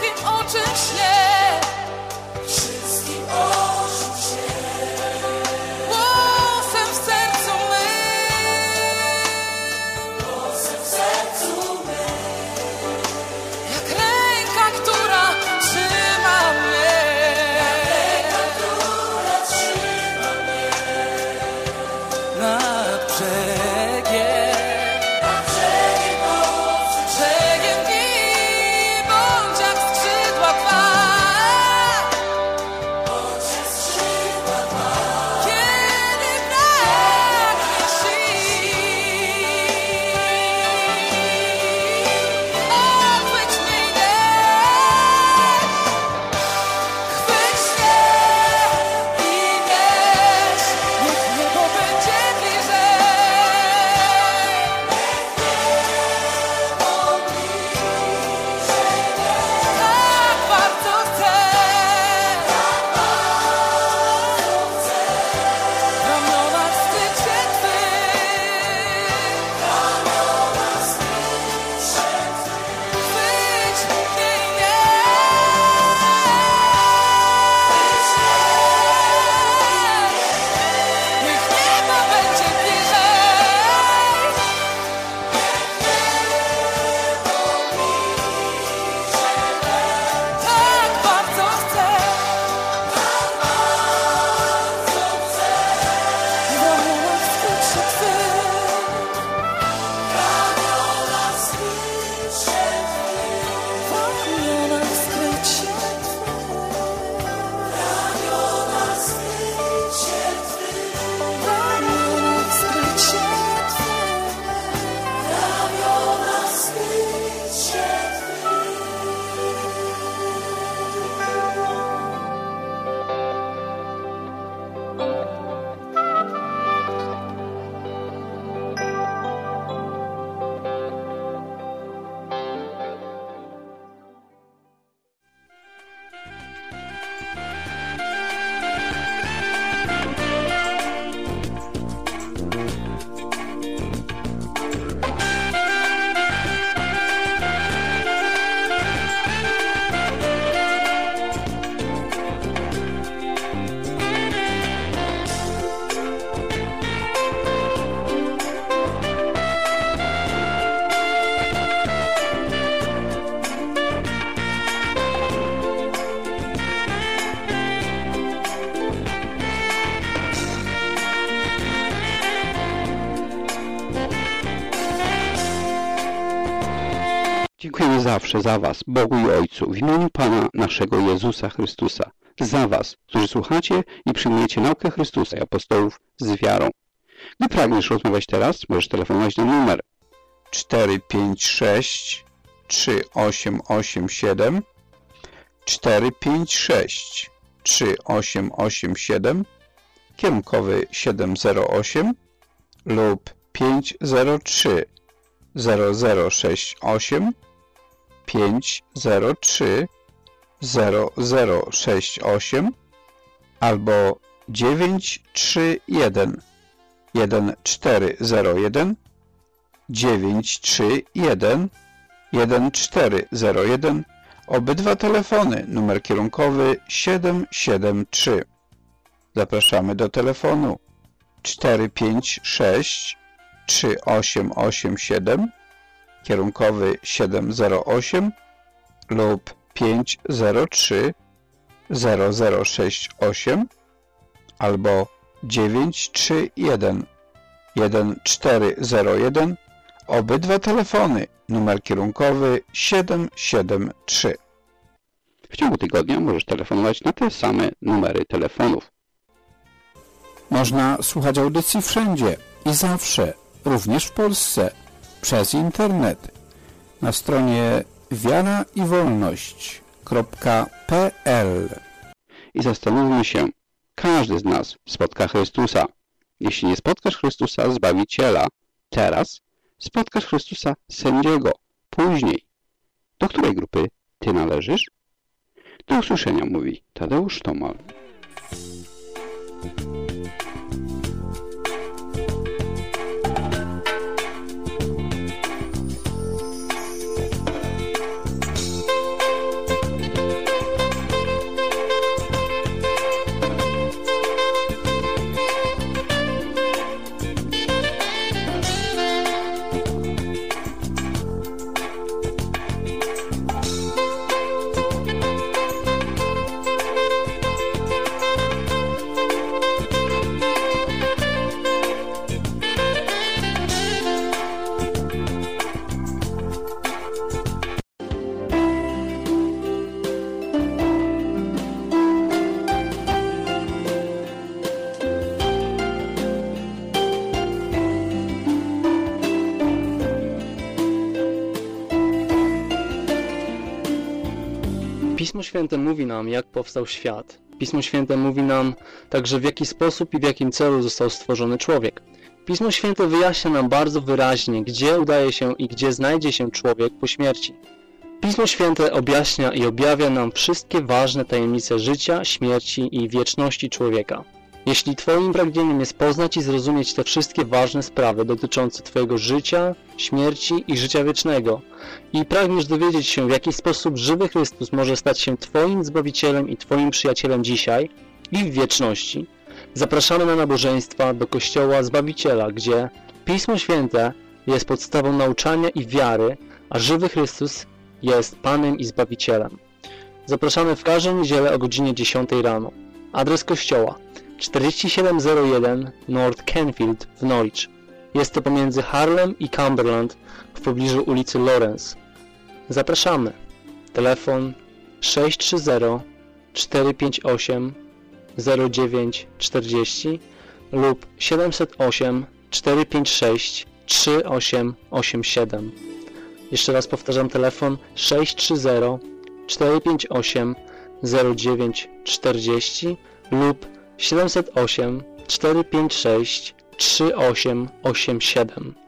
Dziękujemy zawsze za Was, Bogu i Ojcu, w imieniu Pana naszego Jezusa Chrystusa, za Was, którzy słuchacie i przyjmujecie naukę Chrystusa i apostołów z wiarą. Gdy pragniesz rozmawiać teraz, możesz telefonować na numer 456 3887 456 3887, kierunkowy 708 lub 503 0068 503 0068 albo 931 1401 931 1401. Obydwa telefony, numer kierunkowy 773. Zapraszamy do telefonu 456 3887, kierunkowy 708 lub 503 0068 albo 931 1401. Obydwa telefony, numer kierunkowy 773. W ciągu tygodnia możesz telefonować na te same numery telefonów. Można słuchać audycji wszędzie i zawsze, również w Polsce, przez internet. Na stronie wiaraiwolność.pl. I zastanówmy się, każdy z nas spotka Chrystusa. Jeśli nie spotkasz Chrystusa, Zbawiciela, teraz spotkasz Chrystusa, Sędziego, później. Do której grupy Ty należysz? Do usłyszenia, mówi Tadeusz Tomal. Pismo Święte mówi nam, jak powstał świat. Pismo Święte mówi nam także, w jaki sposób i w jakim celu został stworzony człowiek. Pismo Święte wyjaśnia nam bardzo wyraźnie, gdzie udaje się i gdzie znajdzie się człowiek po śmierci. Pismo Święte objaśnia i objawia nam wszystkie ważne tajemnice życia, śmierci i wieczności człowieka. Jeśli Twoim pragnieniem jest poznać i zrozumieć te wszystkie ważne sprawy dotyczące Twojego życia, śmierci i życia wiecznego i pragniesz dowiedzieć się, w jaki sposób żywy Chrystus może stać się Twoim Zbawicielem i Twoim przyjacielem dzisiaj i w wieczności, zapraszamy na nabożeństwa do Kościoła Zbawiciela, gdzie Pismo Święte jest podstawą nauczania i wiary, a żywy Chrystus jest Panem i Zbawicielem. Zapraszamy w każdą niedzielę o godzinie 10 rano. Adres kościoła 4701 North Canfield w Norwich. Jest to pomiędzy Harlem i Cumberland w pobliżu ulicy Lawrence. Zapraszamy. Telefon 630 458 0940 lub 708 456 3887. Jeszcze raz powtarzam, telefon 630 458 0940 lub 708 456 3887.